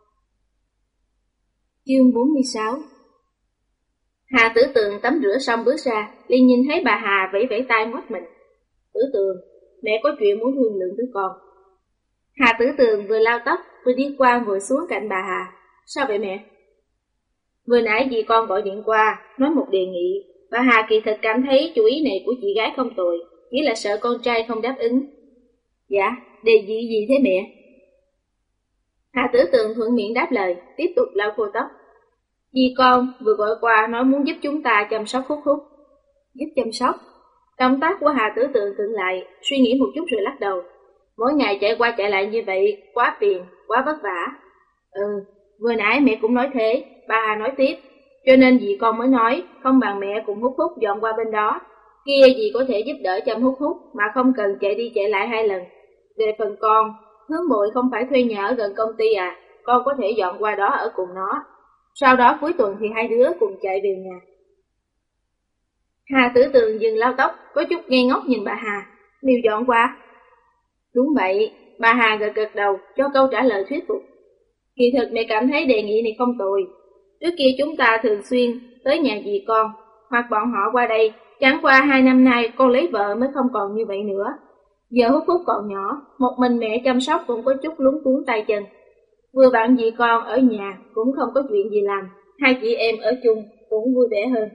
Chương 46. Hà Tử Tường tắm rửa xong bước ra, liền nhìn thấy bà Hà vẫy vẫy tay ngoắt mình. Tử Tường, mẹ có chuyện muốn thương lượng với con. Hà Tử Tường vừa lau tóc, vừa đi qua ngồi xuống cạnh bà Hà. Sao vậy mẹ? Vừa nãy dì con gọi điện qua, nói một đề nghị. Bà Hà kỳ thực cảm thấy chủ ý này của chị gái không tồi, chỉ là sợ con trai không đáp ứng. Dạ, đề nghị gì thế mẹ? Hà Tử Tường thuận miệng đáp lời, tiếp tục lau khô tóc. Dì con vừa gọi qua nói muốn giúp chúng ta chăm sóc Hút Hút. Giúp chăm sóc? Động tác của Hà Tử Tường khựng lại, suy nghĩ một chút rồi lắc đầu. Mỗi ngày chạy qua chạy lại như vậy, quá phiền, quá vất vả. Vừa nãy mẹ cũng nói thế, bà Hà nói tiếp. Cho nên dì con mới nói, không bằng mẹ cùng Hút Hút dọn qua bên đó. Kia dì có thể giúp đỡ chăm Hút Hút mà không cần chạy đi chạy lại 2 lần. Về phần con, Hướng Bội không phải thuê nhà ở gần công ty à, con có thể dọn qua đó ở cùng nó. Sau đó cuối tuần thì 2 đứa cùng chạy về nhà. Hà Tử Tường dừng lau tóc, có chút ngây ngốc nhìn bà Hà. Liều dọn qua. Đúng vậy, bà Hà gật đầu cho câu trả lời thuyết phục. Kỳ thực mẹ cảm thấy đề nghị này không tồi. Trước kia chúng ta thường xuyên tới nhà dì con, hoặc bọn họ qua đây. Chẳng qua 2 năm nay con lấy vợ mới không còn như vậy nữa. Giờ Hút Hút còn nhỏ, một mình mẹ chăm sóc cũng có chút lúng cuốn tay chân. Vừa bạn dì con ở nhà cũng không có chuyện gì làm, 2 chị em ở chung cũng vui vẻ hơn.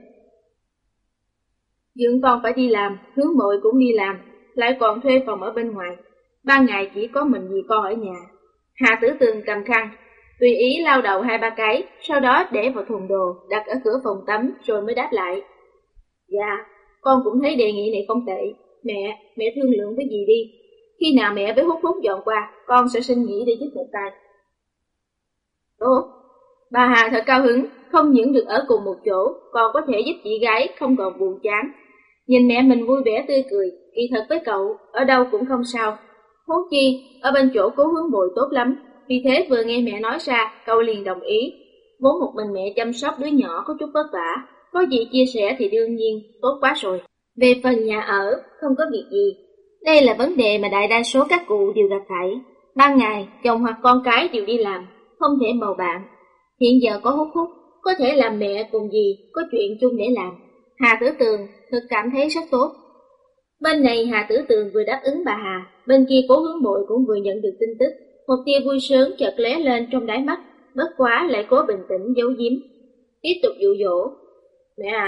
Dưỡng con phải đi làm, Hướng Bội cũng đi làm, lại còn thuê phòng ở bên ngoài. 3 ngày chỉ có mình dì con ở nhà. Hà Tử Tường cầm khăn, tùy ý lau đầu 2-3 cái, sau đó để vào thùng đồ, đặt ở cửa phòng tắm rồi mới đáp lại. Dạ, con cũng thấy đề nghị này không tệ. Mẹ thương lượng với dì đi. Khi nào mẹ với Hút Hút dọn qua, con sẽ xin nghỉ để giúp một tay. Tốt, bà Hà thật cao hứng, không những được ở cùng một chỗ, còn có thể giúp chị gái không còn buồn chán. Nhìn mẹ mình vui vẻ tươi cười, kỳ thật với cậu, ở đâu cũng không sao. Huống chi, ở bên chỗ Cố Hướng Bội tốt lắm, vì thế vừa nghe mẹ nói ra, cậu liền đồng ý. Vốn một mình mẹ chăm sóc đứa nhỏ có chút vất vả, có gì chia sẻ thì đương nhiên, tốt quá rồi. Về phần nhà ở, không có việc gì. Đây là vấn đề mà đại đa số các cụ đều gặp phải. Ban ngày, chồng hoặc con cái đều đi làm, không thể bầu bạn. Hiện giờ có Hút Hút, có thể làm mẹ cùng dì, có chuyện chung để làm. Hà Tử Tường thực cảm thấy rất tốt. Bên này Hà Tử Tường vừa đáp ứng bà Hà, bên kia Cố Hướng Bội cũng vừa nhận được tin tức. Một tia vui sướng chợt lóe lên trong đáy mắt, bất quá lại cố bình tĩnh giấu giếm. Tiếp tục dụ dỗ. Mẹ à,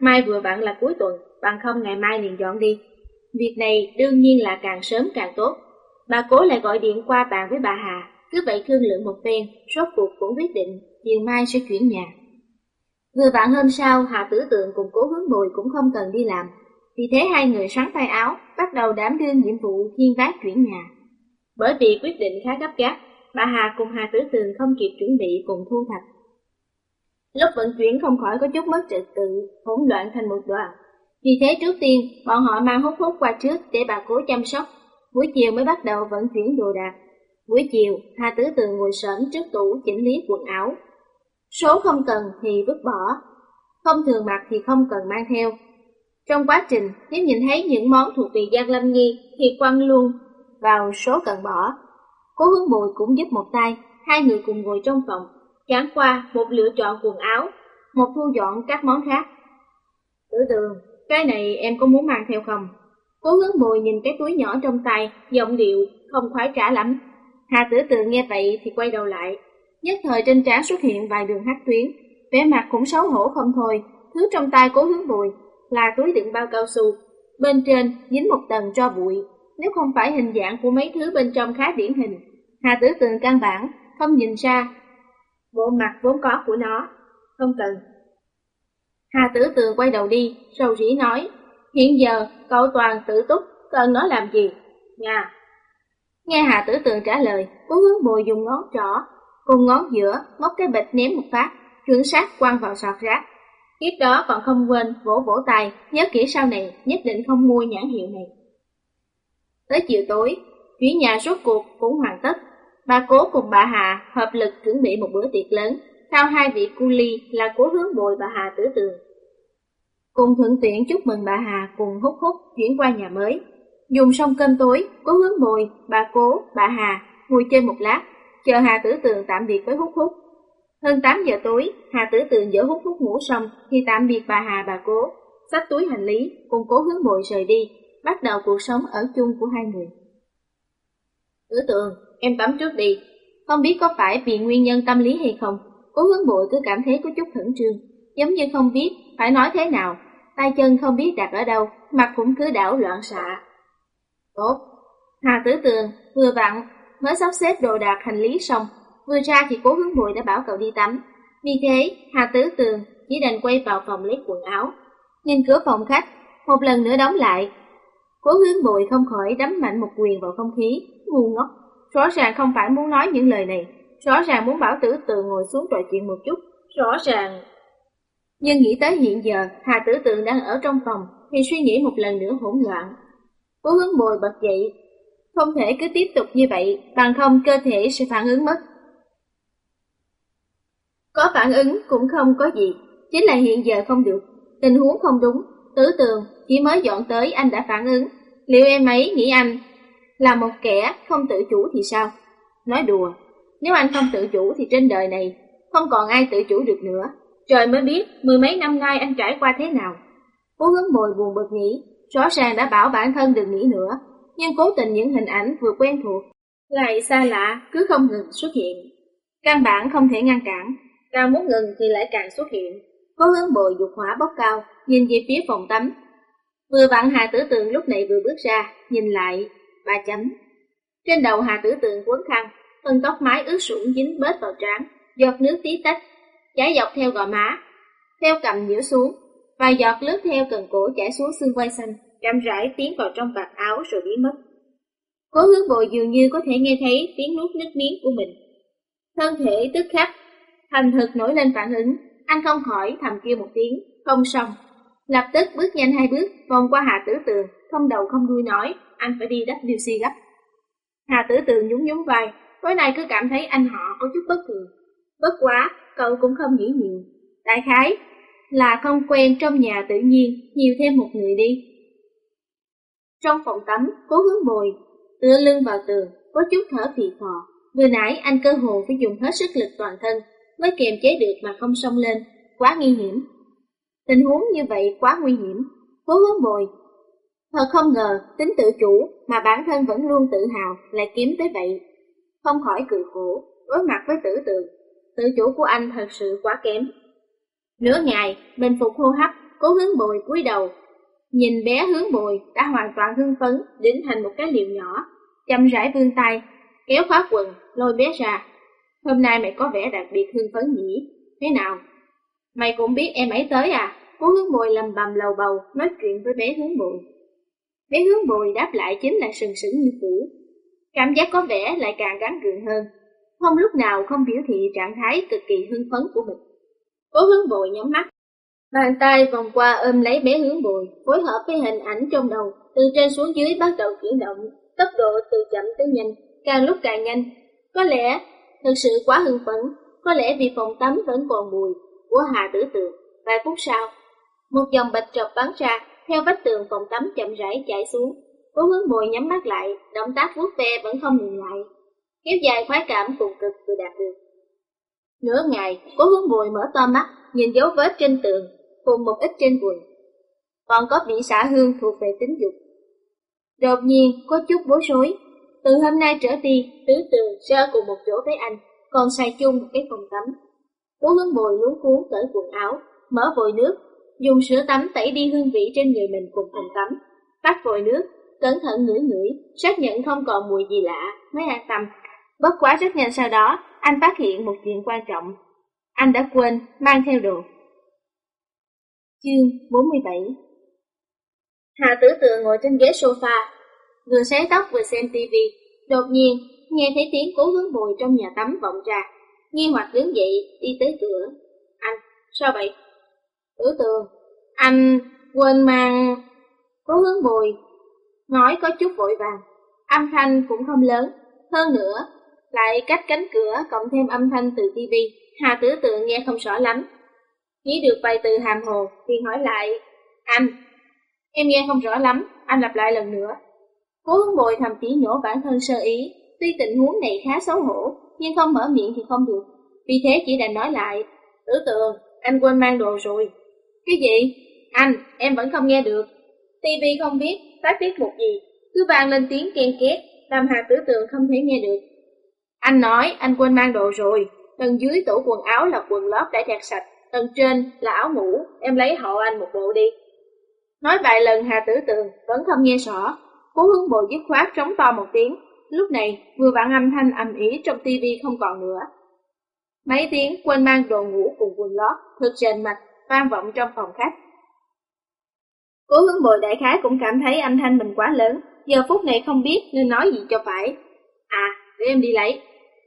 mai vừa vặn là cuối tuần, bằng không ngày mai liền dọn đi. Việc này đương nhiên là càng sớm càng tốt. Bà Cố lại gọi điện qua bàn với bà Hà, cứ vậy thương lượng một phen, rốt cuộc cũng quyết định chiều mai sẽ chuyển nhà. Vừa vặn hôm sau, Hà Tử Tường cùng Cố Hướng Bồi cũng không cần đi làm, vì thế hai người xắn tay áo, bắt đầu đảm đương nhiệm vụ khiêng vác chuyển nhà. Bởi vì quyết định khá gấp gáp, bà Hà cùng Hà Tử Tường không kịp chuẩn bị cùng thu thập. Lúc vận chuyển không khỏi có chút mất trật tự, hỗn loạn thành một đoàn. Vì thế trước tiên, bọn họ mang hút hút qua trước để bà Cố chăm sóc. Buổi chiều mới bắt đầu vận chuyển đồ đạc. Buổi chiều, Hà Tử Tường ngồi xổm trước tủ chỉnh lý quần áo. Số không cần thì vứt bỏ, không thường mặc thì không cần mang theo. Trong quá trình, nếu nhìn thấy những món thuộc về Giang Lâm Nhi thì quăng luôn vào số cần bỏ. Cố Hướng Bồi cũng giúp một tay, hai người cùng ngồi trong phòng, chẳng qua một lựa chọn quần áo, một thu dọn các món khác. Tử Tường, cái này em có muốn mang theo không? Cố Hướng Bồi nhìn cái túi nhỏ trong tay, giọng điệu không khoái trá lắm. Hà Tử Tường nghe vậy thì quay đầu lại, nhất thời trên trán xuất hiện vài đường hắc tuyến, vẻ mặt cũng xấu hổ không thôi. Thứ trong tay Cố Hướng Bồi là túi đựng bao cao su, bên trên dính một tầng tro bụi. Nếu không phải hình dạng của mấy thứ bên trong khá điển hình, Hà Tử Tường căn bản không nhìn ra bộ mặt vốn có của nó. Không cần. Hà Tử Tường quay đầu đi, rầu rĩ nói, hiện giờ cậu toàn tự túc, cần nó làm gì? Nha. Nghe Hà Tử Tường trả lời, Cố Hướng Bồi dùng ngón trỏ cùng ngón giữa móc cái bịch ném một phát, chuẩn xác quăng vào sọt rác. Tiếp đó còn không quên vỗ vỗ tay, nhớ kỹ sau này nhất định không mua nhãn hiệu này. Tới chiều tối, chuyển nhà rốt cuộc cũng hoàn tất. Bà Cố cùng bà Hà hợp lực chuẩn bị một bữa tiệc lớn, sau hai vị cu ly là Cố Hướng Bồi và Hà Tử Tường. Cùng thuận tiện chúc mừng bà Hà cùng Hút Hút chuyển qua nhà mới. Dùng xong cơm tối, Cố Hướng Bồi, bà Cố, bà Hà ngồi chơi một lát, chờ Hà Tử Tường tạm biệt với Hút Hút. Hơn 8 giờ tối, Hà Tử Tường dỗ Hút Hút ngủ xong thì tạm biệt bà Hà bà Cố, xách túi hành lý cùng Cố Hướng Bồi rời đi, bắt đầu cuộc sống ở chung của hai người. Tử Tường, em tắm trước đi. Không biết có phải vì nguyên nhân tâm lý hay không, Cố Hướng Bồi cứ cảm thấy có chút khẩn trương, giống như không biết phải nói thế nào, tay chân không biết đặt ở đâu, mặt cũng cứ đảo loạn xạ. Tốt. Hà Tử Tường vừa vặn mới sắp xếp đồ đạc hành lý xong, vừa ra thì Cố Hướng Bồi đã bảo cậu đi tắm. Vì thế, Hà Tử Tường chỉ đành quay vào phòng lấy quần áo. Nhìn cửa phòng khách, một lần nữa đóng lại. Cố Hướng Bồi không khỏi đấm mạnh một quyền vào không khí, ngu ngốc. Rõ ràng không phải muốn nói những lời này, rõ ràng muốn bảo Tử Tường ngồi xuống trò chuyện một chút, rõ ràng. Nhưng nghĩ tới hiện giờ, Hà Tử Tường đang ở trong phòng, thì suy nghĩ một lần nữa hỗn loạn. Cố Hướng Bồi bật dậy, không thể cứ tiếp tục như vậy, bằng không cơ thể sẽ phản ứng mất. Có phản ứng cũng không có gì, chính là hiện giờ không được, tình huống không đúng. Tử Tường chỉ mới dọn tới anh đã phản ứng, liệu em ấy nghĩ anh là một kẻ không tự chủ thì sao? Nói đùa, nếu anh không tự chủ thì trên đời này không còn ai tự chủ được nữa. Trời mới biết mười mấy năm nay anh trải qua thế nào. Cố Hướng Bồi buồn bực nghĩ, rõ ràng đã bảo bản thân đừng nghĩ nữa, nhưng cố tình những hình ảnh vừa quen thuộc lại xa lạ cứ không ngừng xuất hiện. Căn bản không thể ngăn cản, càng muốn ngừng thì lại càng xuất hiện. Cố Hướng Bồi dục hỏa bốc cao, nhìn về phía phòng tắm. Vừa vặn Hà Tử Tường lúc này vừa bước ra, nhìn lại, 3 chấm. Trên đầu Hà Tử Tường quấn khăn, phần tóc mái ướt sũng dính bết vào trán, giọt nước tí tách, chảy dọc theo gò má, theo cằm nhễu xuống, vài giọt lướt theo cần cổ chảy xuống xương quai xanh, chậm rãi tiến vào trong vạt áo rồi biến mất. Cố Hướng Bồi dường như có thể nghe thấy tiếng nuốt nước miếng của mình. Thân thể tức khắc thành thực nổi lên phản ứng, anh không khỏi thầm kêu một tiếng, không xong. Lập tức bước nhanh 2 bước, vòng qua Hà Tử Tường, không đầu không đuôi nói, anh phải đi WC gấp. Hà Tử Tường nhún nhún vai, tối nay cứ cảm thấy anh họ có chút bất thường. Bất quá, cậu cũng không nghĩ nhiều. Đại khái là không quen trong nhà tự nhiên, nhiều thêm một người đi. Trong phòng tắm, Cố Hướng Bồi tựa lưng vào tường, có chút thở phì phò. Vừa nãy anh cơ hồ phải dùng hết sức lực toàn thân mới kiềm chế được mà không xông lên, quá nguy hiểm. Tình huống như vậy quá nguy hiểm. Cố Hướng Bồi thật không ngờ tính tự chủ mà bản thân vẫn luôn tự hào lại kiếm tới vậy. Không khỏi cười khổ, đối mặt với Tử Tường, tự chủ của anh thật sự quá kém. Nửa ngày, bình phục hô hấp, Cố Hướng Bồi cúi đầu, nhìn bé Hướng Bồi đã hoàn toàn hưng phấn, đính thành một cái liều nhỏ, chậm rãi vươn tay, kéo khóa quần, lôi bé ra. Hôm nay mày có vẻ đặc biệt hưng phấn nhỉ? Thế nào? Mày cũng biết em ấy tới à? Cố Hướng Bồi lầm bầm lầu bầu, nói chuyện với bé Hướng Bồi. Bé Hướng Bồi đáp lại chính là sừng sững như cũ. Cảm giác có vẻ lại càng gắn gượng hơn, không lúc nào không biểu thị trạng thái cực kỳ hưng phấn của mình. Cố Hướng Bồi nhắm mắt, bàn tay vòng qua ôm lấy bé Hướng Bồi, phối hợp với hình ảnh trong đầu, từ trên xuống dưới bắt đầu chuyển động, tốc độ từ chậm tới nhanh, càng lúc càng nhanh. Có lẽ thực sự quá hưng phấn, có lẽ vì phòng tắm vẫn còn mùi của Hà Tử Tường. Vài phút sau, một dòng bạch trọc bắn ra, theo vách tường phòng tắm chậm rãi chảy xuống. Cố Hướng Bồi nhắm mắt lại, động tác vuốt ve vẫn không ngừng lại, kéo dài khoái cảm cùng cực vừa đạt được. Nửa ngày, Cố Hướng Bồi mở to mắt, nhìn dấu vết trên tường, cùng một ít trên quần, còn có vị xạ hương thuộc về tính dục. Đột nhiên có chút bối rối. Từ hôm nay trở đi, Tứ Tường sẽ ở cùng một chỗ với anh, còn xài chung một cái phòng tắm. Cố Hướng Bồi luống cuống cởi quần áo, mở vòi nước, dùng sữa tắm tẩy đi hương vị trên người mình cùng phòng tắm, tắt vòi nước, cẩn thận ngửi, xác nhận không còn mùi gì lạ mới an tâm. Bất quá rất nhanh sau đó, anh phát hiện một chuyện quan trọng. Anh đã quên mang theo đồ. Chương 47. Hà Tử Tường ngồi trên ghế sofa, vừa sấy tóc vừa xem tivi. Đột nhiên nghe thấy tiếng Cố Hướng Bồi trong nhà tắm vọng ra, nghi hoặc đứng dậy đi tới cửa. Anh, sao vậy? Tử Tường, anh quên mang... Cố Hướng Bồi nói có chút vội vàng, âm thanh cũng không lớn, hơn nữa lại cách cánh cửa cộng thêm âm thanh từ tivi, Hà Tử Tường nghe không rõ lắm. Chỉ được vài từ hàm hồ thì hỏi lại, anh, em nghe không rõ lắm, anh lặp lại lần nữa. Cố Hướng Bồi thầm chỉ nhổ bản thân sơ ý, tuy tình huống này khá xấu hổ, nhưng không mở miệng thì không được, vì thế chỉ đành nói lại, Tử Tường, anh quên mang đồ rồi. Cái gì? Anh, em vẫn không nghe được. TV không biết phát tiết mục gì, cứ vang lên tiếng ken két, làm Hà Tử Tường không thể nghe được. Anh nói anh quên mang đồ rồi, tầng dưới tủ quần áo là quần lót đã giặt sạch, tầng trên là áo ngủ, em lấy hộ anh một bộ đi. Nói vài lần Hà Tử Tường vẫn không nghe rõ. Cố Hướng Bồi dứt khoát trống to một tiếng. Lúc này vừa vặn âm thanh ầm ĩ trong tivi không còn nữa. Mấy tiếng quên mang đồ ngủ cùng quần lót thực rền mạch vang vọng trong phòng khách. Cố Hướng Bồi đại khái cũng cảm thấy âm thanh mình quá lớn, giờ phút này không biết nên nói gì cho phải. À, để em đi lấy.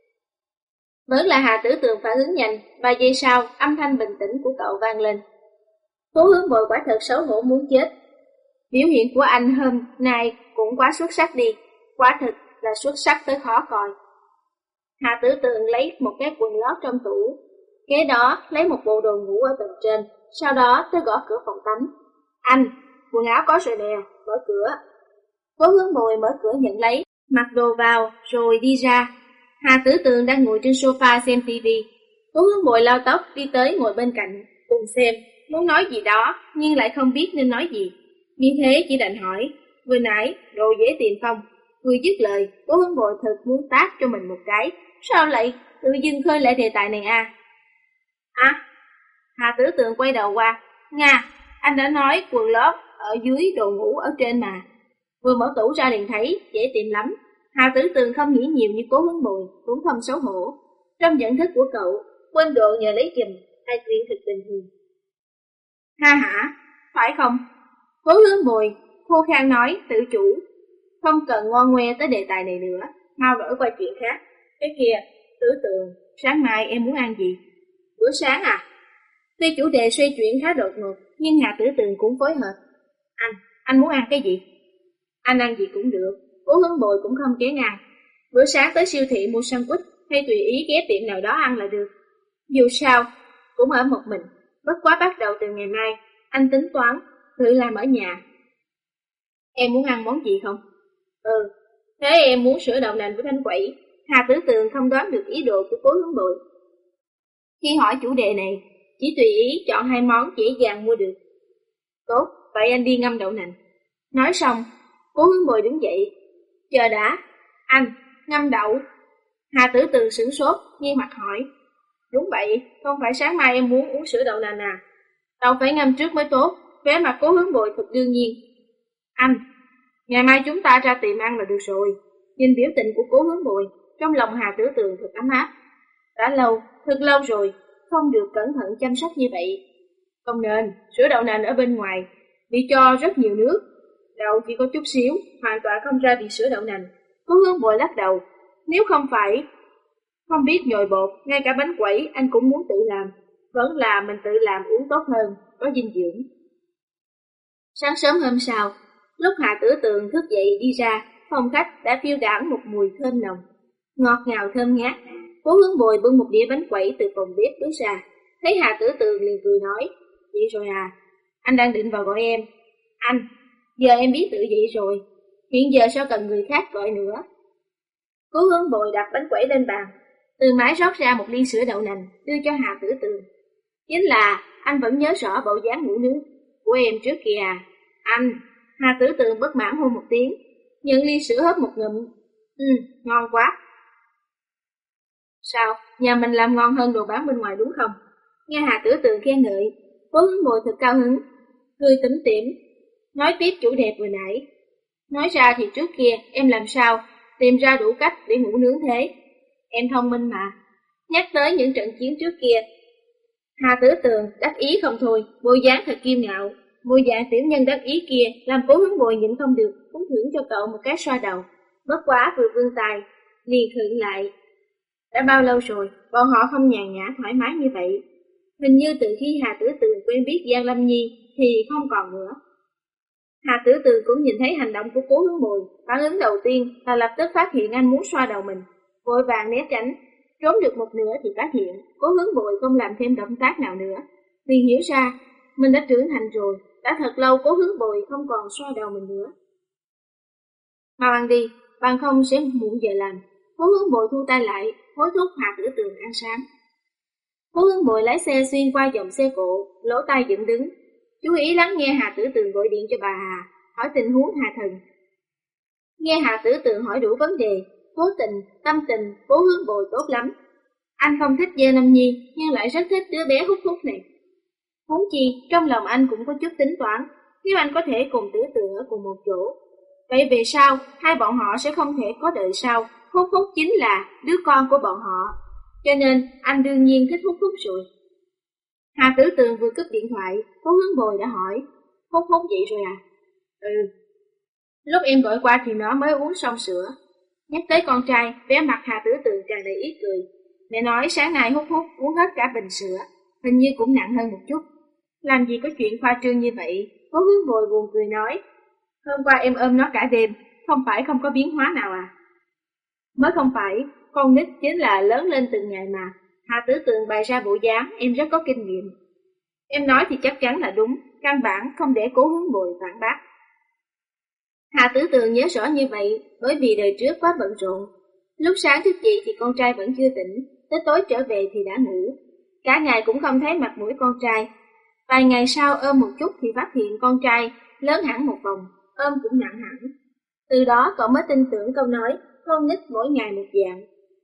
Vẫn là Hà Tử Tường phản ứng nhanh, vài giây sau âm thanh bình tĩnh của cậu vang lên. Cố Hướng Bồi quả thật xấu hổ muốn chết. Biểu hiện của anh hôm nay cũng quá xuất sắc đi, quả thực là xuất sắc tới khó coi. Hà Tử Tường lấy một cái quần lót trong tủ, kế đó lấy một bộ đồ ngủ ở tầng trên, sau đó tới gõ cửa phòng tắm. Anh, quần áo có rồi nè, mở cửa. Cố Hướng Bồi mở cửa nhận lấy, mặc đồ vào rồi đi ra. Hà Tử Tường đang ngồi trên sofa xem tivi. Cố Hướng Bồi lau tóc đi tới ngồi bên cạnh, cùng xem, muốn nói gì đó nhưng lại không biết nên nói gì. Vì thế chỉ đành hỏi, vừa nãy đồ dễ tìm không? Vừa dứt lời, Cố Hướng Bồi thật muốn tát cho mình một cái. Sao lại tự dưng khơi lại đề tài này à? À, Hà Tử Tường quay đầu qua. Nga, anh đã nói quần lót ở dưới đồ ngủ ở trên mà. Vừa mở tủ ra liền thấy, dễ tìm lắm. Hà Tử Tường không nghĩ nhiều như Cố Hướng Bồi, cũng không xấu hổ. Trong nhận thức của cậu, quên đồ nhờ lấy giùm, hai chuyện thực bình thường. Ha hả, phải không? Cố Hướng Bồi khô khan nói tự chủ, không cần ngoan ngoe tới đề tài này nữa, mau đổi qua chuyện khác. Cái kia, Tử Tường, sáng mai em muốn ăn gì? Bữa sáng à? Tuy chủ đề xoay chuyển khá đột ngột, nhưng Hà Tử Tường cũng phối hợp. Anh muốn ăn cái gì? Anh ăn gì cũng được, Cố Hướng Bồi cũng không kén ăn. Bữa sáng tới siêu thị mua sandwich hay tùy ý ghé tiệm nào đó ăn là được. Dù sao, cũng ở một mình, bất quá bắt đầu từ ngày mai, anh tính toán tự làm ở nhà. Em muốn ăn món gì không? Thế em muốn sữa đậu nành với bánh quẩy. Hà Tử Tường không đoán được ý đồ của Cố Hướng Bồi. Khi hỏi chủ đề này, chỉ tùy ý chọn hai món dễ dàng mua được. Tốt, vậy anh đi ngâm đậu nành. Nói xong, Cố Hướng Bồi đứng dậy. Chờ đã, anh, ngâm đậu. Hà Tử Tường sửng sốt, nghi mặt hỏi. Đúng vậy, không phải sáng mai em muốn uống sữa đậu nành à? Đâu phải ngâm trước mới tốt, vẻ mặt Cố Hướng Bội thật đương nhiên. Anh, ngày mai chúng ta ra tiệm ăn là được rồi. Nhìn biểu tình của Cố Hướng Bội, trong lòng Hà Tử Tường thật ấm áp. Đã lâu, thật lâu rồi, không được cẩn thận chăm sóc như vậy. Không nên, sữa đậu nành ở bên ngoài bị cho rất nhiều nước, đậu chỉ có chút xíu, hoàn toàn không ra vị sữa đậu nành. Cố Hướng Bội lắc đầu, nếu không phải không biết nhồi bột, ngay cả bánh quẩy anh cũng muốn tự làm, vẫn là mình tự làm uống tốt hơn, có dinh dưỡng. Sáng sớm hôm sau, lúc Hà Tử Tường thức dậy đi ra, phòng khách đã phiêu đãng một mùi thơm nồng, ngọt ngào thơm ngát. Cố Hướng Bội bưng một đĩa bánh quẩy từ phòng bếp bước ra, thấy Hà Tử Tường liền cười nói, vậy rồi à, anh đang định vào gọi em. Anh, giờ em biết tự vậy rồi, hiện giờ sao cần người khác gọi nữa. Cố Hướng Bội đặt bánh quẩy lên bàn, từ máy rót ra một ly sữa đậu nành đưa cho Hà Tử Tường. Chính là anh vẫn nhớ rõ bộ dáng ngủ nướng của em trước kia à. Anh, Hà Tử Tường bất mãn hôn một tiếng, nhận ly sữa hớp một ngụm. Ngon quá. Sao, nhà mình làm ngon hơn đồ bán bên ngoài đúng không? Nghe Hà Tử Tường khen ngợi, Cố Hướng Bội thật cao hứng, cười tủm tỉm, nói tiếp chủ đề vừa nãy. Nói ra thì trước kia em làm sao tìm ra đủ cách để ngủ nướng thế? Em thông minh mà. Nhắc tới những trận chiến trước kia, Hà Tử Tường đắc ý không thôi, bộ dáng thật kiêu ngạo. Bộ dạng tiểu nhân đắc ý kia làm Cố Hướng Bội nhịn không được, muốn thưởng cho cậu một cái xoa đầu. Bất quá vừa vươn tay, liền khựng lại. Đã bao lâu rồi, bọn họ không nhàn nhã thoải mái như vậy. Hình như từ khi Hà Tử Tường quen biết Giang Lâm Nhi thì không còn nữa. Hà Tử Tường cũng nhìn thấy hành động của Cố Hướng Bội, phản ứng đầu tiên là lập tức phát hiện anh muốn xoa đầu mình, vội vàng né tránh. Trốn được một nửa thì phát hiện Cố Hướng Bội không làm thêm động tác nào nữa, liền hiểu ra mình đã trưởng thành rồi, đã thật lâu Cố Hướng Bội không còn xoa đầu mình nữa. Mau ăn đi, bằng không sẽ muộn giờ làm. Cố Hướng Bội thu tay lại, hối thúc Hà Tử Tường ăn sáng. Cố Hướng Bội lái xe xuyên qua dòng xe cộ, lỗ tai dựng đứng, chú ý lắng nghe Hà Tử Tường gọi điện cho bà Hà, hỏi tình huống Hà Thần. Nghe Hà Tử Tường hỏi đủ vấn đề, cố tình, tâm tình, Cố Hướng Bội tốt lắm. Anh không thích Giang Lâm Nhi, nhưng lại rất thích đứa bé hút thuốc này. Huống chi, trong lòng anh cũng có chút tính toán, nếu anh có thể cùng Tử Tường ở cùng một chỗ, vậy về sau, hai bọn họ sẽ không thể có đời sau, hút thuốc chính là đứa con của bọn họ, cho nên anh đương nhiên thích hút thuốc rồi. Hà Tử Tường vừa cúp điện thoại, Cố Hướng Bội đã hỏi, hút vậy rồi à? Lúc em gọi qua thì nó mới uống xong sữa. Nhắc tới con trai, vẻ mặt Hà Tử Tường tràn đầy ý cười. Mẹ nói sáng nay hút uống hết cả bình sữa, hình như cũng nặng hơn một chút. Làm gì có chuyện khoa trương như vậy? Cố Hướng Bội buồn cười nói, hôm qua em ôm nó cả đêm, không phải không có biến hóa nào à? Mới không phải, con nít chính là lớn lên từng ngày mà. Hà Tử Tường bày ra bộ dáng em rất có kinh nghiệm. Em nói thì chắc chắn là đúng, căn bản không để Cố Hướng Bội phản bác. Hà Tử Tường nhớ rõ như vậy, bởi vì đời trước quá bận rộn. Lúc sáng thức dậy thì con trai vẫn chưa tỉnh, tới tối trở về thì đã ngủ. Cả ngày cũng không thấy mặt mũi con trai. Vài ngày sau ôm một chút thì phát hiện con trai lớn hẳn một vòng, ôm cũng nặng hẳn. Từ đó cậu mới tin tưởng câu nói, con nít mỗi ngày một dạng.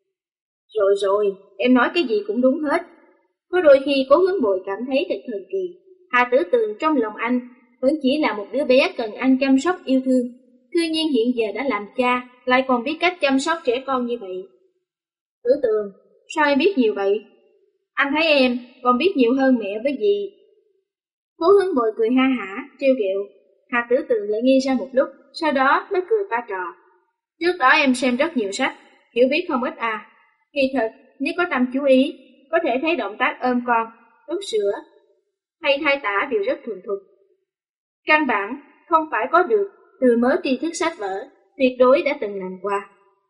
Rồi, em nói cái gì cũng đúng hết. Có đôi khi Cố Hướng Bội cảm thấy thật thần kỳ. Hà Tử Tường trong lòng anh vẫn chỉ là một đứa bé cần anh chăm sóc yêu thương. Tuy nhiên hiện giờ đã làm cha, lại còn biết cách chăm sóc trẻ con như vậy. Tử Tường, sao em biết nhiều vậy? Anh thấy em còn biết nhiều hơn mẹ với dì. Cố Hướng Bội cười ha hả, trêu ghẹo. Hà Tử Tường lại nghi ra một lúc, sau đó mới cười pha trò. Trước đó em xem rất nhiều sách, hiểu biết không ít à. Kỳ thật, nếu có tâm chú ý, có thể thấy động tác ôm con, đút sữa hay thay tã đều rất thuần thục. Căn bản không phải có được từ mớ tri thức sách vở, tuyệt đối đã từng làm qua.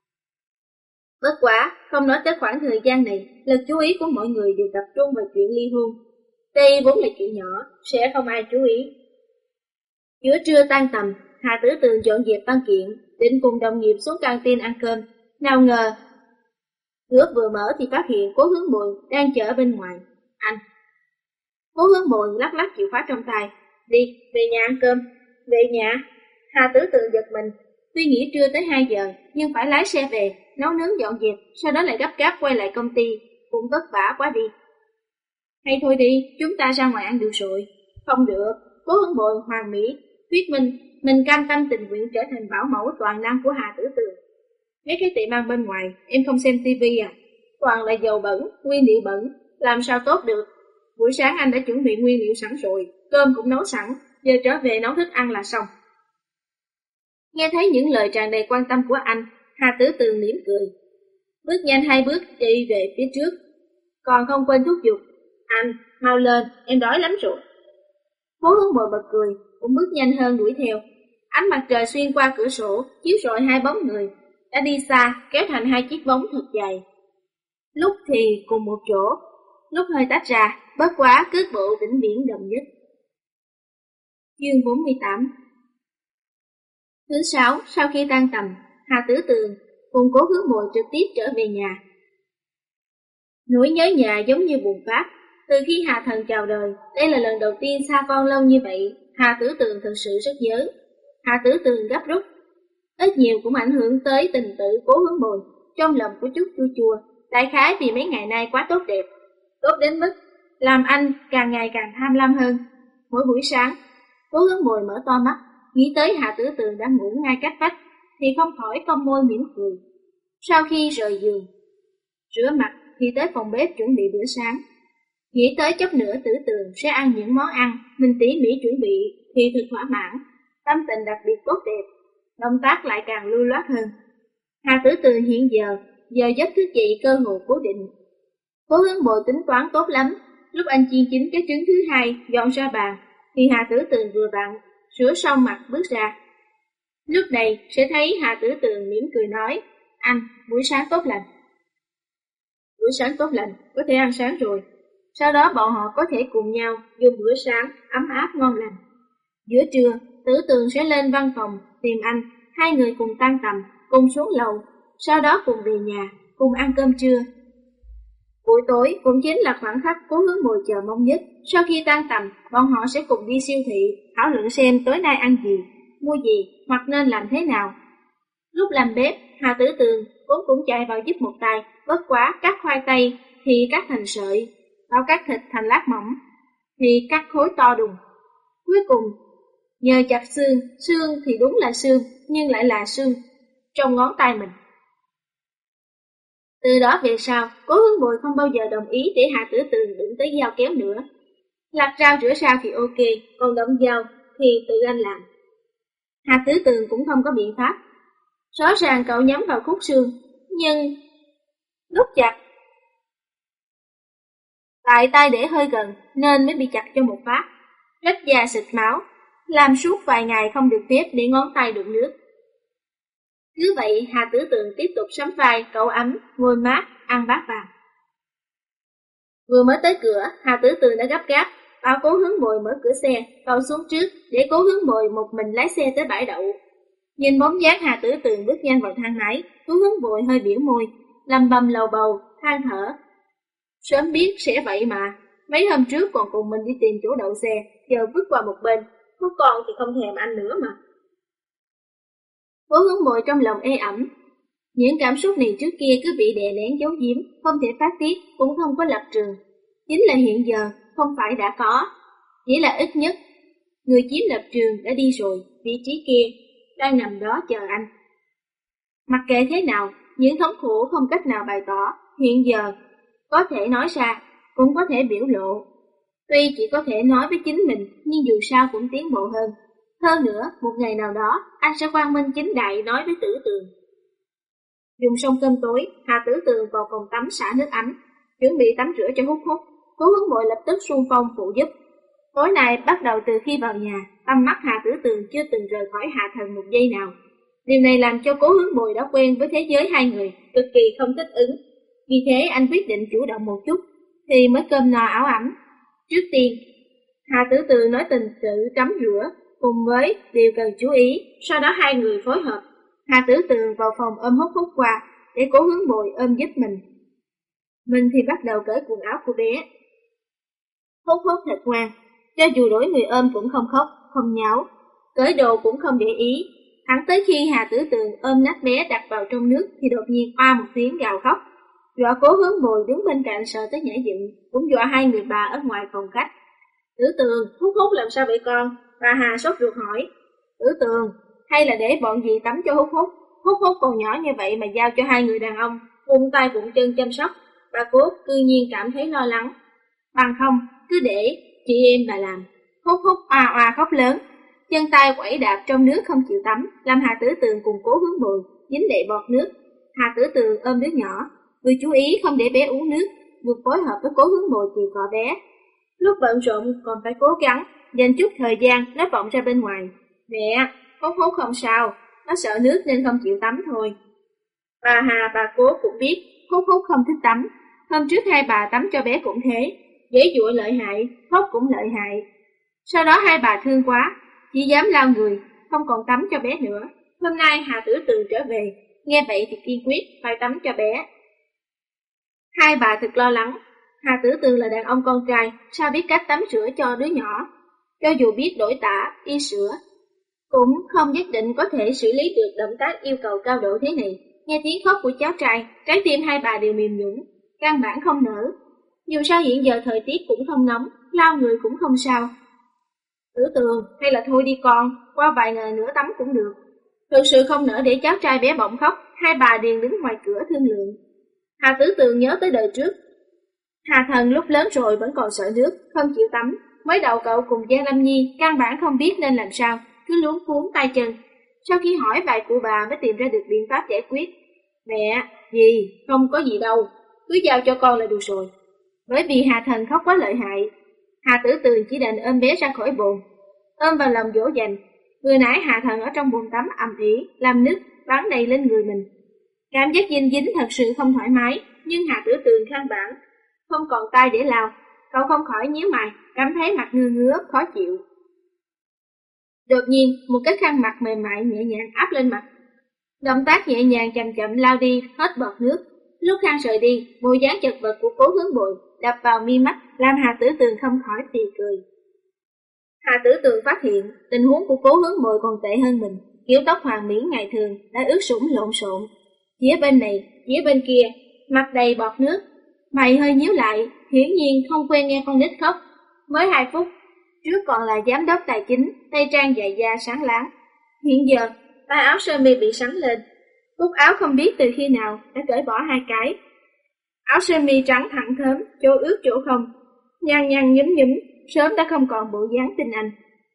Bất quá, không nói tới khoảng thời gian này, lực chú ý của mọi người đều tập trung vào chuyện ly hôn. Đây vốn là chuyện nhỏ, sẽ không ai chú ý. Giữa trưa tan tầm, Hà Tử Tường dọn dẹp văn kiện, định cùng đồng nghiệp xuống căng tin ăn cơm. Nào ngờ, cửa vừa mở thì phát hiện Cố Hướng Bội đang chờ ở bên ngoài. Anh! Cố Hướng Bội lắc lắc chìa khóa trong tay. Đi, về nhà ăn cơm. Về nhà? Hà Tử Tường giật mình. Tuy nghĩ trưa tới 2 giờ, nhưng phải lái xe về, nấu nướng dọn dẹp, sau đó lại gấp gáp quay lại công ty, cũng vất vả quá đi. Hay thôi đi, chúng ta ra ngoài ăn được rồi. Không được, Cố Hướng Bồi hoàn mỹ thuyết minh mình cam tâm tình nguyện trở thành bảo mẫu toàn năng của Hà Tử Tường. Mấy cái tiệm ăn bên ngoài, em không xem tivi à? Toàn là dầu bẩn, nguyên liệu bẩn, làm sao tốt được? Buổi sáng anh đã chuẩn bị nguyên liệu sẵn rồi, cơm cũng nấu sẵn, giờ trở về nấu thức ăn là xong. Nghe thấy những lời tràn đầy quan tâm của anh, Hà Tử Tường mỉm cười. Bước nhanh 2 bước đi về phía trước, còn không quên thúc giục. Anh, mau lên, em đói lắm rồi. Cố Hướng Bồi bật cười, cũng bước nhanh hơn đuổi theo. Ánh mặt trời xuyên qua cửa sổ, chiếu rọi hai bóng người, đã đi xa, kéo thành hai chiếc bóng thật dài. Lúc thì cùng một chỗ, lúc hơi tách ra, bất quá cước bộ vĩnh viễn đồng nhất. Chương 48. Thứ 6, sau khi tan tầm, Hà Tử Tường cùng Cố Hướng Bồi trực tiếp trở về nhà. Nỗi nhớ nhà giống như bùng phát. Từ khi Hà Thần chào đời, đây là lần đầu tiên xa con lâu như vậy, Hà Tử Tường thật sự rất nhớ. Hà Tử Tường gấp rút, ít nhiều cũng ảnh hưởng tới tình tự Cố Hướng Bồi, trong lòng có chút chua chua, đại khái vì mấy ngày nay quá tốt đẹp, tốt đến mức làm anh càng ngày càng tham lam hơn. Mỗi buổi sáng, Cố Hướng Bồi mở to mắt, nghĩ tới Hà Tử Tường đang ngủ ngay cách vách, thì không khỏi cong môi mỉm cười. Sau khi rời giường, rửa mặt thì tới phòng bếp chuẩn bị bữa sáng. Nghĩ tới chốc nữa Tử Tường sẽ ăn những món ăn mình tỉ mỉ chuẩn bị thì thật thỏa mãn, tâm tình đặc biệt tốt đẹp, động tác lại càng lưu loát hơn. Hà Tử Tường hiện giờ giấc thức dậy cơ hồ cố định. Cố Hướng Bồi tính toán tốt lắm, lúc anh chiên chín cái trứng thứ hai dọn ra bàn, thì Hà Tử Tường vừa vặn rửa xong mặt bước ra. Lúc này sẽ thấy Hà Tử Tường mỉm cười nói, anh, buổi sáng tốt lành. Buổi sáng tốt lành, có thể ăn sáng rồi. Sau đó bọn họ có thể cùng nhau dùng bữa sáng ấm áp ngon lành. Giữa trưa, Tử Tường sẽ lên văn phòng tìm anh, hai người cùng tan tầm, cùng xuống lầu, sau đó cùng về nhà, cùng ăn cơm trưa. Buổi tối cũng chính là khoảng khắc Cố Hướng Bồi chờ mong nhất. Sau khi tan tầm, bọn họ sẽ cùng đi siêu thị, thảo luận xem tối nay ăn gì, mua gì, hoặc nên làm thế nào. Lúc làm bếp, Hà Tử Tường vốn cũng chạy vào giúp một tay, bất quá cắt khoai tây thì cắt thành sợi, bao cắt thịt thành lát mỏng thì cắt khối to đùng. Cuối cùng, nhờ chặt xương thì đúng là xương, nhưng lại là xương trong ngón tay mình. Từ đó về sau, Cố Hướng Bồi không bao giờ đồng ý để Hà Tử Tường đụng tới dao kéo nữa. Lặt rau rửa rau thì ok, còn động dao thì tự anh làm. Hà Tử Tường cũng không có biện pháp. Rõ ràng cậu nhắm vào khúc xương, nhưng lúc chặt, tại tay để hơi gần nên mới bị chặt cho một phát, rách da xịt máu, làm suốt vài ngày không được phép để ngón tay đụng nước. Cứ vậy Hà Tử Tường tiếp tục sắm vai cậu ấm, ngồi mát, ăn bát vàng. Vừa mới tới cửa, Hà Tử Tường đã gấp gáp, bảo Cố Hướng Bồi mở cửa xe, cậu xuống trước để Cố Hướng Bồi một mình lái xe tới bãi đậu. Nhìn bóng dáng Hà Tử Tường bước nhanh vào thang máy, Cố Hướng Bồi hơi biểu môi, lầm bầm lầu bầu, than thở. Sớm biết sẽ vậy mà, mấy hôm trước còn cùng mình đi tìm chỗ đậu xe, giờ vứt qua một bên, có con thì không thèm anh nữa mà. Cố Hướng Bồi trong lòng ê ẩm. Những cảm xúc này trước kia cứ bị đè nén giấu giếm, không thể phát tiết, cũng không có lập trường. Chính là hiện giờ, không phải đã có, chỉ là ít nhất, người chiếm lập trường đã đi rồi, vị trí kia đang nằm đó chờ anh. Mặc kệ thế nào, những thống khổ không cách nào bày tỏ, hiện giờ có thể nói ra, cũng có thể biểu lộ. Tuy chỉ có thể nói với chính mình, nhưng dù sao cũng tiến bộ hơn. Hơn nữa, một ngày nào đó, anh sẽ quang minh chính đại nói với Tử Tường. Dùng xong cơm tối, Hà Tử Tường vào phòng tắm xả nước ấm, chuẩn bị tắm rửa cho Hút Hút. Cố Hướng Bồi lập tức xung phong phụ giúp. Tối nay bắt đầu từ khi vào nhà, tâm mắt Hà Tử Tường chưa từng rời khỏi Hà Thần một giây nào. Điều này làm cho Cố Hướng Bồi đã quen với thế giới hai người, cực kỳ không thích ứng. Vì thế anh quyết định chủ động một chút, thì mới cơm no áo ấm. Trước tiên, Hà Tử Tường nói tình sự tắm rửa, cùng với điều cần chú ý, sau đó hai người phối hợp. Hà Tử Tường vào phòng ôm Hút Hút qua, để Cố Hướng Bồi ôm giúp mình. Mình thì bắt đầu cởi quần áo của bé. Hút Hút thật ngoan, cho dù đổi người ôm cũng không khóc, không nháo, cởi đồ cũng không để ý. Thẳng tới khi Hà Tử Tường ôm nách bé đặt vào trong nước thì đột nhiên oa một tiếng gào khóc, dọa Cố Hướng Bồi đứng bên cạnh sợ tới nhảy dựng, cũng dọa hai người bà ở ngoài phòng khách. Tử Tường, Hút Hút làm sao vậy con? Bà Hà sốt ruột hỏi. Tử Tường, hay là để bọn dì tắm cho Hút Hút? Hút Hút còn nhỏ như vậy mà giao cho hai người đàn ông, vung tay vung chân chăm sóc. Bà Cố cư nhiên cảm thấy lo lắng. Bằng không, cứ để chị em bà làm. Hút Hút oa oa khóc lớn, chân tay quẩy đạp trong nước không chịu tắm, làm Hà Tử Tường cùng Cố Hướng Bồi dính đầy bọt nước. Hà Tử Tường ôm đứa nhỏ, vừa chú ý không để bé uống nước, vừa phối hợp với Cố Hướng Bồi kỳ cọ bé. Lúc bận rộn còn phải cố gắng dành chút thời gian nói vọng ra bên ngoài. Mẹ, Hút Hút không sao, nó sợ nước nên không chịu tắm thôi. Bà Hà, bà Cố cũng biết Hút Hút không thích tắm. Hôm trước hai bà tắm cho bé cũng thế, dễ dụa lợi hại, khóc cũng lợi hại. Sau đó hai bà thương quá, chỉ dám lao người, không còn tắm cho bé nữa. Hôm nay Hà Tử Tường trở về, nghe vậy thì kiên quyết phải tắm cho bé. Hai bà thật lo lắng. Hà Tử Tường là đàn ông con trai, sao biết cách tắm sữa cho đứa nhỏ? Cho dù biết đổi tã, y sữa, cũng không nhất định có thể xử lý được động tác yêu cầu cao độ thế này. Nghe tiếng khóc của cháu trai, trái tim hai bà đều mềm nhũn, căn bản không nở. Dù sao hiện giờ thời tiết cũng không nóng, lao người cũng không sao. Tử Tường, hay là thôi đi con, qua vài ngày nữa tắm cũng được. Thực sự không nỡ để cháu trai bé bỏng khóc, hai bà liền đứng ngoài cửa thương lượng. Hà Tử Tường nhớ tới đời trước. Hà Thần lúc lớn rồi vẫn còn sợ nước, không chịu tắm. Mới đầu cậu cùng Giang Lâm Nhi căn bản không biết nên làm sao, cứ luống cuống tay chân. Sau khi hỏi vài cụ bà mới tìm ra được biện pháp giải quyết. Mẹ, gì, không có gì đâu, cứ giao cho con là được rồi. Bởi vì Hà Thần khóc quá lợi hại, Hà Tử Tường chỉ đành ôm bé ra khỏi bồn, ôm vào lòng dỗ dành. Vừa nãy Hà Thần ở trong bồn tắm ầm ĩ, làm nước bắn đầy lên người mình. Cảm giác dinh dính thật sự không thoải mái, nhưng Hà Tử Tường căn bản không còn tay để lao, cậu không khỏi nhíu mày, cảm thấy mặt ngứa ngứa khó chịu. Đột nhiên, một cái khăn mặt mềm mại nhẹ nhàng áp lên mặt. Động tác nhẹ nhàng chậm chậm lao đi hết bọt nước. Lúc khăn rời đi, bộ dáng chật vật của Cố Hướng Bồi đập vào mi mắt, làm Hà Tử Tường không khỏi phì cười. Hà Tử Tường phát hiện tình huống của Cố Hướng Bồi còn tệ hơn mình, kiểu tóc hoàng mỹ ngày thường đã ướt sũng lộn xộn, phía bên này, phía bên kia, mặt đầy bọt nước. Mày hơi nhíu lại, hiển nhiên không quen nghe con nít khóc. Mới 2 phút trước còn là giám đốc tài chính, tay trang dày da sáng láng. Hiện giờ, tay áo sơ mi bị sắn lên, cúc áo không biết từ khi nào đã cởi bỏ 2 cái. Áo sơ mi trắng thẳng thớm, chỗ ướt chỗ không, nhăn nhăn nhúm nhúm, sớm đã không còn bộ dáng tinh anh.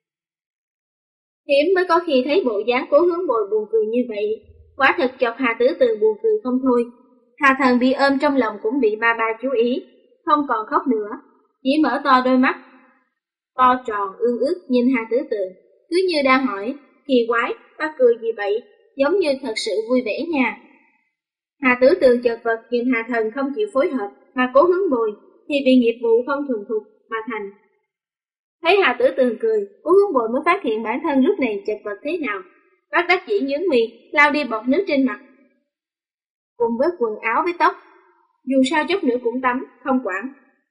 Hiếm mới có khi thấy bộ dáng Cố Hướng Bồi buồn cười như vậy, quả thật chọc Hà Tử Tường buồn cười không thôi. Hà Thần bị ôm trong lòng cũng bị ba chú ý, không còn khóc nữa, chỉ mở to đôi mắt to tròn ương ướt nhìn Hà Tử Tường, cứ như đang hỏi, kỳ quái, ba cười gì vậy, giống như thật sự vui vẻ nha. Hà Tử Tường chợt vật nhìn Hà Thần không chịu phối hợp, mà Cố Hướng Bồi thì vì nghiệp vụ không thuần thục mà thành. Thấy Hà Tử Tường cười, Cố Hướng Bồi mới phát hiện bản thân lúc này chật vật thế nào, bất đắc dĩ nhướng mi, lau đi bọt nước trên mặt, cùng với quần áo với tóc. Dù sao chút nữa cũng tắm, không quản.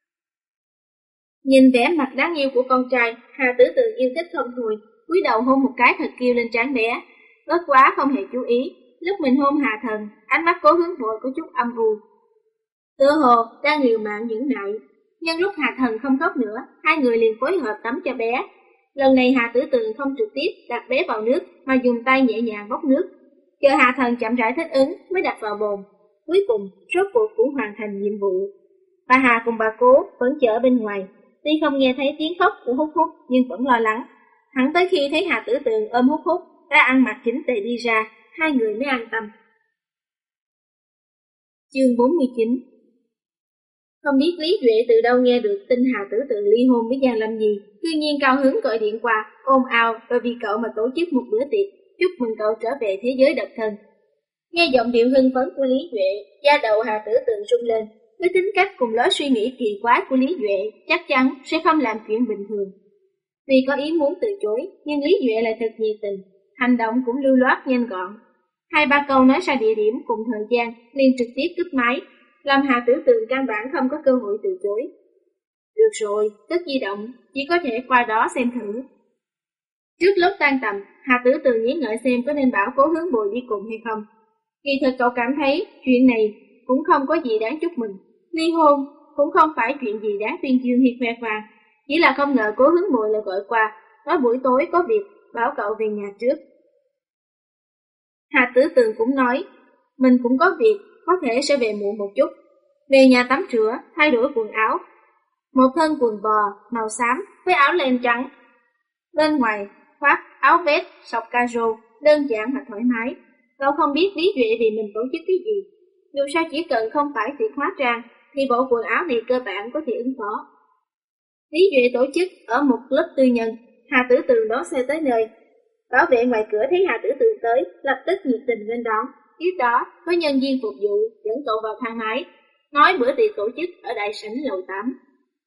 Nhìn vẻ mặt đáng yêu của con trai, Hà Tử Tường yêu thích không thôi, cúi đầu hôn một cái thật kêu lên trán bé. Bất quá không hề chú ý, lúc mình hôn Hà Thần, ánh mắt Cố Hướng Bồi có chút âm u, tựa hồ đang liều mạng nhẫn nại. Nhưng lúc Hà Thần không khóc nữa, hai người liền phối hợp tắm cho bé. Lần này Hà Tử Tường không trực tiếp đặt bé vào nước, mà dùng tay nhẹ nhàng bốc nước, chờ Hà Thần chậm rãi thích ứng mới đặt vào bồn. Cuối cùng, rốt cuộc cũng hoàn thành nhiệm vụ. Bà Hà cùng bà Cố vẫn chờ bên ngoài, tuy không nghe thấy tiếng khóc của Hút Hút nhưng vẫn lo lắng. Hẳn tới khi thấy Hà Tử Tường ôm Hút Hút đã ăn mặc chỉnh tề đi ra, hai người mới an tâm. Chương 49. Không biết Lý Duệ từ đâu nghe được tin Hà Tử Tường ly hôn với Giang Lâm Nhi, cư nhiên cao hứng gọi điện qua, ôm ao và vì cậu mà tổ chức một bữa tiệc, chúc mừng cậu trở về thế giới độc thân. Nghe giọng điệu hưng phấn của Lý Duệ, da đầu Hà Tử Tường rung lên. Với tính cách cùng lối suy nghĩ kỳ quái của Lý Duệ, chắc chắn sẽ không làm chuyện bình thường. Vì có ý muốn từ chối, nhưng Lý Duệ lại thật nhiệt tình, hành động cũng lưu loát nhanh gọn. 2-3 câu nói ra địa điểm cùng thời gian, liền trực tiếp cúp máy, làm Hà Tử Tường căn bản không có cơ hội từ chối. Được rồi, cất di động, chỉ có thể qua đó xem thử. Trước lúc tan tầm, Hà Tử Tường nghĩ ngợi xem có nên bảo Cố Hướng Bồi đi cùng hay không. Kỳ thực cậu cảm thấy chuyện này cũng không có gì đáng chúc mừng. Ly hôn cũng không phải chuyện gì đáng tuyên dương hay khoe khoang. Chỉ là không ngờ Cố Hướng Bồi lại gọi qua, nói buổi tối có việc, bảo cậu về nhà trước. Hà Tử Tường cũng nói, mình cũng có việc, có thể sẽ về muộn một chút. Về nhà tắm rửa, thay đổi quần áo. Một thân quần bò, màu xám, với áo len trắng. Bên ngoài, khoác áo vest, sọc caro, đơn giản và thoải mái. Cậu không biết Lý Duệ vì mình tổ chức cái gì. Dù sao chỉ cần không phải tiệc hóa trang, thì bộ quần áo này cơ bản có thể ứng phó. Lý Duệ tổ chức ở một lớp tư nhân. Hà Tử Tường đón xe tới nơi. Bảo vệ ngoài cửa thấy Hà Tử Tường tới, lập tức nhiệt tình lên đón. Tiếp đó, có nhân viên phục vụ dẫn cậu vào thang máy, nói bữa tiệc tổ chức ở đại sảnh lầu 8.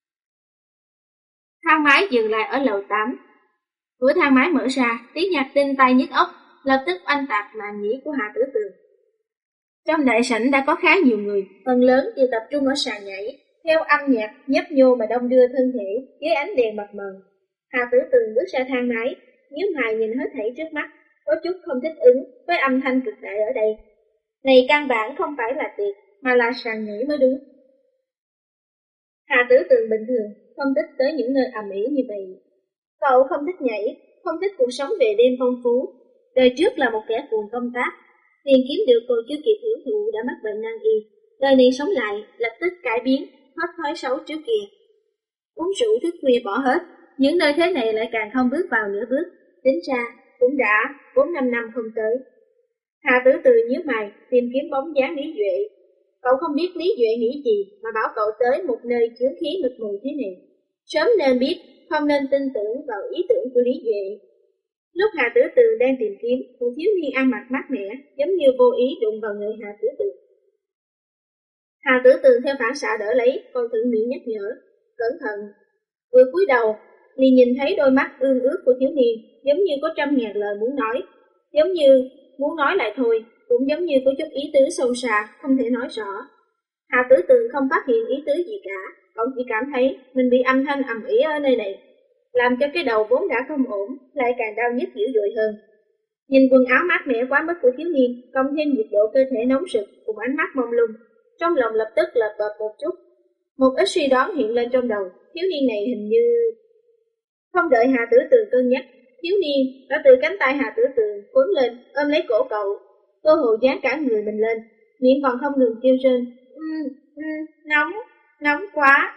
Thang máy dừng lại ở lầu 8. Cửa thang máy mở ra, tiếng nhạc tinh tai nhức óc, lập tức oanh tạc màn nhĩ của Hà Tử Tường. Trong đại sảnh đã có khá nhiều người, phần lớn đều tập trung ở sàn nhảy, theo âm nhạc nhấp nhô mà đông đưa thân thể dưới ánh đèn bật mờ. Hà Tử Tường bước ra thang máy, nhíu mày nhìn hết thảy trước mắt, có chút không thích ứng với âm thanh cực đại ở đây. Này căn bản không phải là tiệc, mà là sàn nhảy mới đúng. Hà Tử Tường bình thường không thích tới những nơi ầm ĩ như vậy. Cậu không thích nhảy, không thích cuộc sống về đêm phong phú. Đời trước là một kẻ cuồng công tác, tiền kiếm được cô chưa kịp hưởng thụ đã mắc bệnh nan y. Đời này sống lại, lập tức cải biến, hết thói xấu trước kia. Uống rượu thức khuya bỏ hết, những nơi thế này lại càng không bước vào nửa bước. Tính ra cũng đã 4-5 năm không tới. Hà Tử Từ nhíu mày tìm kiếm bóng dáng Lý Duệ. Cậu không biết Lý Duệ nghĩ gì mà bảo cậu tới một nơi chứa khí mịt mù thế này. Sớm nên biết, không nên tin tưởng vào ý tưởng của Lý Duệ. Lúc Hà Tử Từ đang tìm kiếm, một thiếu niên ăn mặc mát mẻ, giống như vô ý đụng vào người Hà Tử Từ. Hà Tử Từ theo phản xạ đỡ lấy, còn thuận miệng nhắc nhở, cẩn thận. Vừa cúi đầu, liền nhìn thấy đôi mắt ương ướt của thiếu niên, giống như có 100.000 lời muốn nói, giống như muốn nói lại thôi, cũng giống như có chút ý tứ sâu xa, không thể nói rõ. Hà Tử Từ không phát hiện ý tứ gì cả, cậu chỉ cảm thấy mình bị âm thanh ầm ĩ ở nơi này, làm cho cái đầu vốn đã không ổn, lại càng đau nhức dữ dội hơn. Nhìn quần áo mát mẻ quá mức của thiếu niên, cộng thêm nhiệt độ cơ thể nóng sực cùng ánh mắt mông lung, trong lòng lập tức lợp bợp một chút. Một ít suy đoán hiện lên trong đầu, thiếu niên này hình như... Không đợi Hà Tử Từ cân nhắc, thiếu niên đã từ cánh tay Hà Tử Từ cuốn lên, ôm lấy cổ cậu, cơ hội dán cả người mình lên, miệng còn không ngừng kêu rên, nóng quá.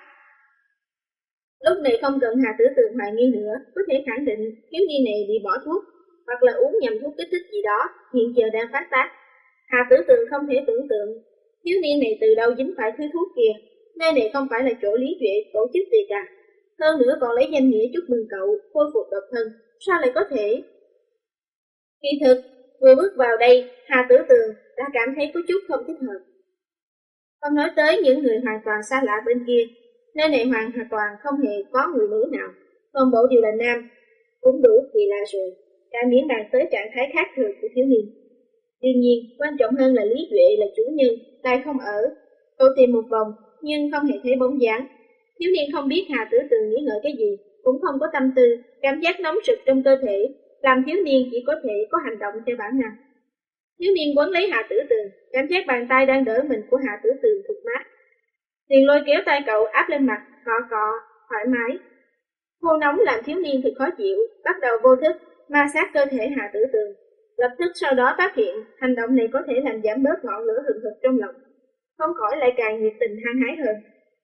Lúc này không cần Hà Tử Từ hoài nghi nữa, có thể khẳng định thiếu niên này bị bỏ thuốc, hoặc là uống nhầm thuốc kích thích gì đó, hiện giờ đang phát tác. Hà Tử Từ không thể tưởng tượng, thiếu niên này từ đâu dính phải thứ thuốc kia, nơi này không phải là chỗ Lý Duệ tổ chức gì cả. Hơn nữa còn lấy danh nghĩa chúc mừng cậu khôi phục độc thân, sao lại có thể? Kỳ thực, vừa bước vào đây, Hà Tử Tường đã cảm thấy có chút không thích hợp. Không nói tới những người hoàn toàn xa lạ bên kia, nơi này hoàn toàn không hề có người nữ nào, toàn bộ đều là nam, cũng đủ kỳ lạ rồi, đã miễn bàn tới trạng thái khác thường của thiếu niên. Đương nhiên, quan trọng hơn là Lý Duệ là chủ nhân, lại không ở. Cậu tìm một vòng, nhưng không hề thấy bóng dáng. Thiếu niên không biết Hà Tử Tường nghĩ ngợi cái gì, cũng không có tâm tư, cảm giác nóng sực trong cơ thể, làm thiếu niên chỉ có thể có hành động theo bản năng. Thiếu niên quấn lấy Hà Tử Tường, cảm giác bàn tay đang đỡ mình của Hà Tử Tường thực mát. Liền lôi kéo tay cậu áp lên mặt, cọ cọ, thoải mái. Khô nóng làm thiếu niên thật khó chịu, bắt đầu vô thức, ma sát cơ thể Hà Tử Tường. Lập tức sau đó phát hiện, hành động này có thể làm giảm bớt ngọn lửa hừng hực trong lòng, không khỏi lại càng nhiệt tình hăng hái hơn.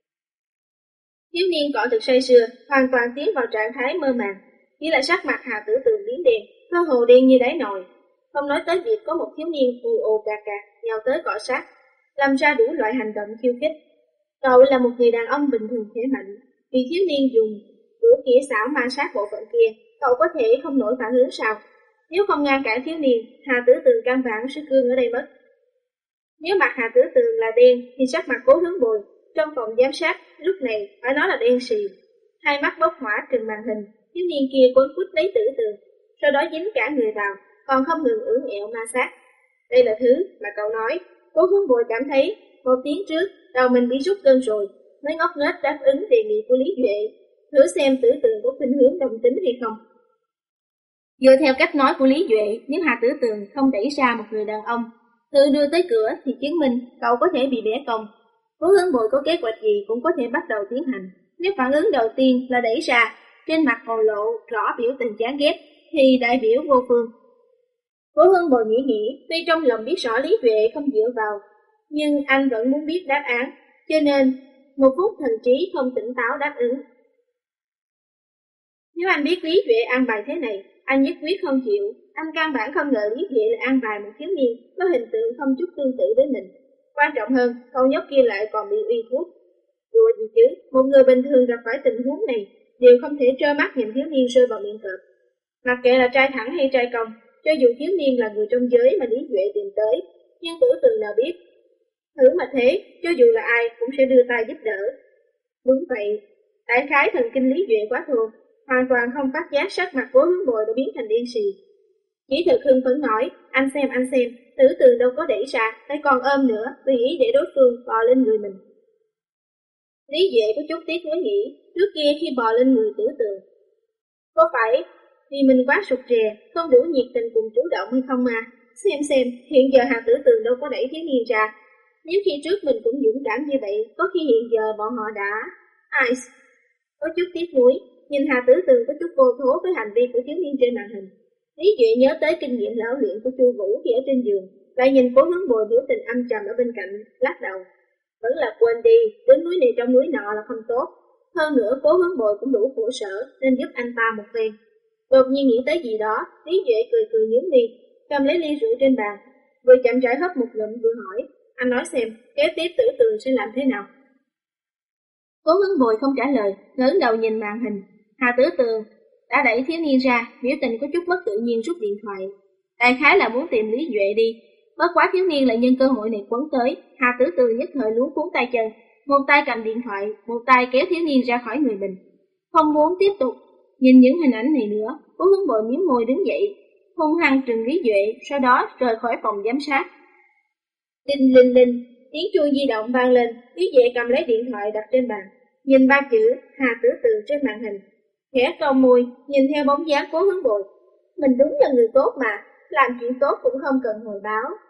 Thiếu niên cọ thực say sưa, hoàn toàn tiến vào trạng thái mơ màng, chỉ là sắc mặt Hà Tử Tường biến đen, cơ hồ đen như đáy nồi. Không nói tới việc có một thiếu niên ù ồ cà cà nhào tới cọ sát, làm ra đủ loại hành động khiêu khích. Cậu là một người đàn ông bình thường khỏe mạnh, vì thiếu niên dùng cử kỹ xảo ma sát bộ phận kia, cậu có thể không nổi phản ứng sao? Nếu không ngăn cản thiếu niên, Hà Tử Tường căn bản sẽ cương ở đây mất. Nếu mặt Hà Tử Tường là đen, thì sắc mặt Cố Hướng Bồi trong phòng giám sát lúc này phải nói là đen xì. Hai mắt bốc hỏa trừng màn hình, thiếu niên kia quấn quýt lấy Tử Tường, sau đó dính cả người vào, còn không ngừng ưỡn ẹo ma sát. Đây là thứ mà cậu nói. Cố Hướng Bồi cảm thấy một tiếng trước đầu mình bị rút cân rồi, mới ngốc nghếch đáp ứng đề nghị của Lý Duệ, thử xem Tử Tường có khuynh hướng đồng tính hay không. Dựa theo cách nói của Lý Duệ, nếu Hà Tử Tường không đẩy ra một người đàn ông, tự đưa tới cửa thì chứng minh cậu có thể bị bẻ cong. Cố Hướng Bồi có kế hoạch gì cũng có thể bắt đầu tiến hành. Nếu phản ứng đầu tiên là đẩy ra, trên mặt còn lộ rõ biểu tình chán ghét, thì đại biểu vô phương. Cố Hưng Bồi nghĩ, tuy trong lòng biết rõ Lý Duệ không dựa vào, nhưng anh vẫn muốn biết đáp án, cho nên một phút thần trí không tỉnh táo đáp ứng. Nếu anh biết Lý Duệ an bài thế này, anh nhất quyết không chịu. Anh căn bản không ngờ Lý Duệ là an bài một thiếu niên có hình tượng không chút tương tự với mình. Quan trọng hơn, cậu nhóc kia lại còn bị uy thuốc. Đùa gì chứ, một người bình thường gặp phải tình huống này đều không thể trơ mắt nhìn thiếu niên rơi vào miệng cọp. Mặc kệ là trai thẳng hay trai cong, cho dù thiếu niên là người trong giới mà Lý Duệ tìm tới, nhưng Tử Tường nào biết. Thử mà thế, cho dù là ai cũng sẽ đưa tay giúp đỡ. Đúng vậy, đại khái thần kinh Lý Duệ quá thô, hoàn toàn không phát giác sắc mặt Cố Hướng Bồi đã biến thành đen xì. Chỉ thực hưng phấn nói, anh xem, Tử Tường đâu có đẩy ra, lại còn ôm nữa, vì ý để đối phương bò lên người mình. Lý Duệ có chút tiếc nuối nghĩ, trước kia khi bò lên người Tử Tường, có phải vì mình quá sụt rè, không đủ nhiệt tình cùng chủ động hay không mà? Xem, hiện giờ Hà Tử Tường đâu có đẩy thiếu niên ra. Nếu khi trước mình cũng dũng cảm như vậy, có khi hiện giờ bọn họ đã... Ai? Có chút tiếc nuối, nhìn Hà Tử Tường có chút vô thố với hành vi của thiếu niên trên màn hình. Lý Duệ nhớ tới kinh nghiệm lão luyện của Chu Vũ khi ở trên giường, lại nhìn Cố Hướng Bồi biểu tình âm trầm ở bên cạnh, lắc đầu. Vẫn là quên đi, đứng núi này trong núi nọ là không tốt. Hơn nữa Cố Hướng Bồi cũng đủ khổ sở nên giúp anh ta một phen. Đột nhiên nghĩ tới gì đó, Lý Duệ cười nhướng đi, cầm lấy ly rượu trên bàn, vừa chậm rãi hấp một ngụm vừa hỏi, anh nói xem, kế tiếp Tử Tường sẽ làm thế nào? Cố Hướng Bồi không trả lời, ngẩng đầu nhìn màn hình. Hà Tử Tường đã đẩy thiếu niên ra, biểu tình có chút mất tự nhiên rút điện thoại. Đại khái là muốn tìm Lý Duệ đi. Bất quá thiếu niên lại nhân cơ hội này quấn tới, Hà Tử Tường nhất thời luống cuống tay chân, một tay cầm điện thoại, một tay kéo thiếu niên ra khỏi người mình. Không muốn tiếp tục nhìn những hình ảnh này nữa, Cố Hướng Bồi mím môi đứng dậy, hung hăng trừng Lý Duệ, sau đó rời khỏi phòng giám sát. Linh, tiếng chuông di động vang lên, Lý Duệ cầm lấy điện thoại đặt trên bàn, nhìn ba chữ Hà Tử Tường trên màn hình, khẽ cau môi, nhìn theo bóng dáng Cố Hướng Bồi. Mình đúng là người tốt mà, làm chuyện tốt cũng không cần hồi báo.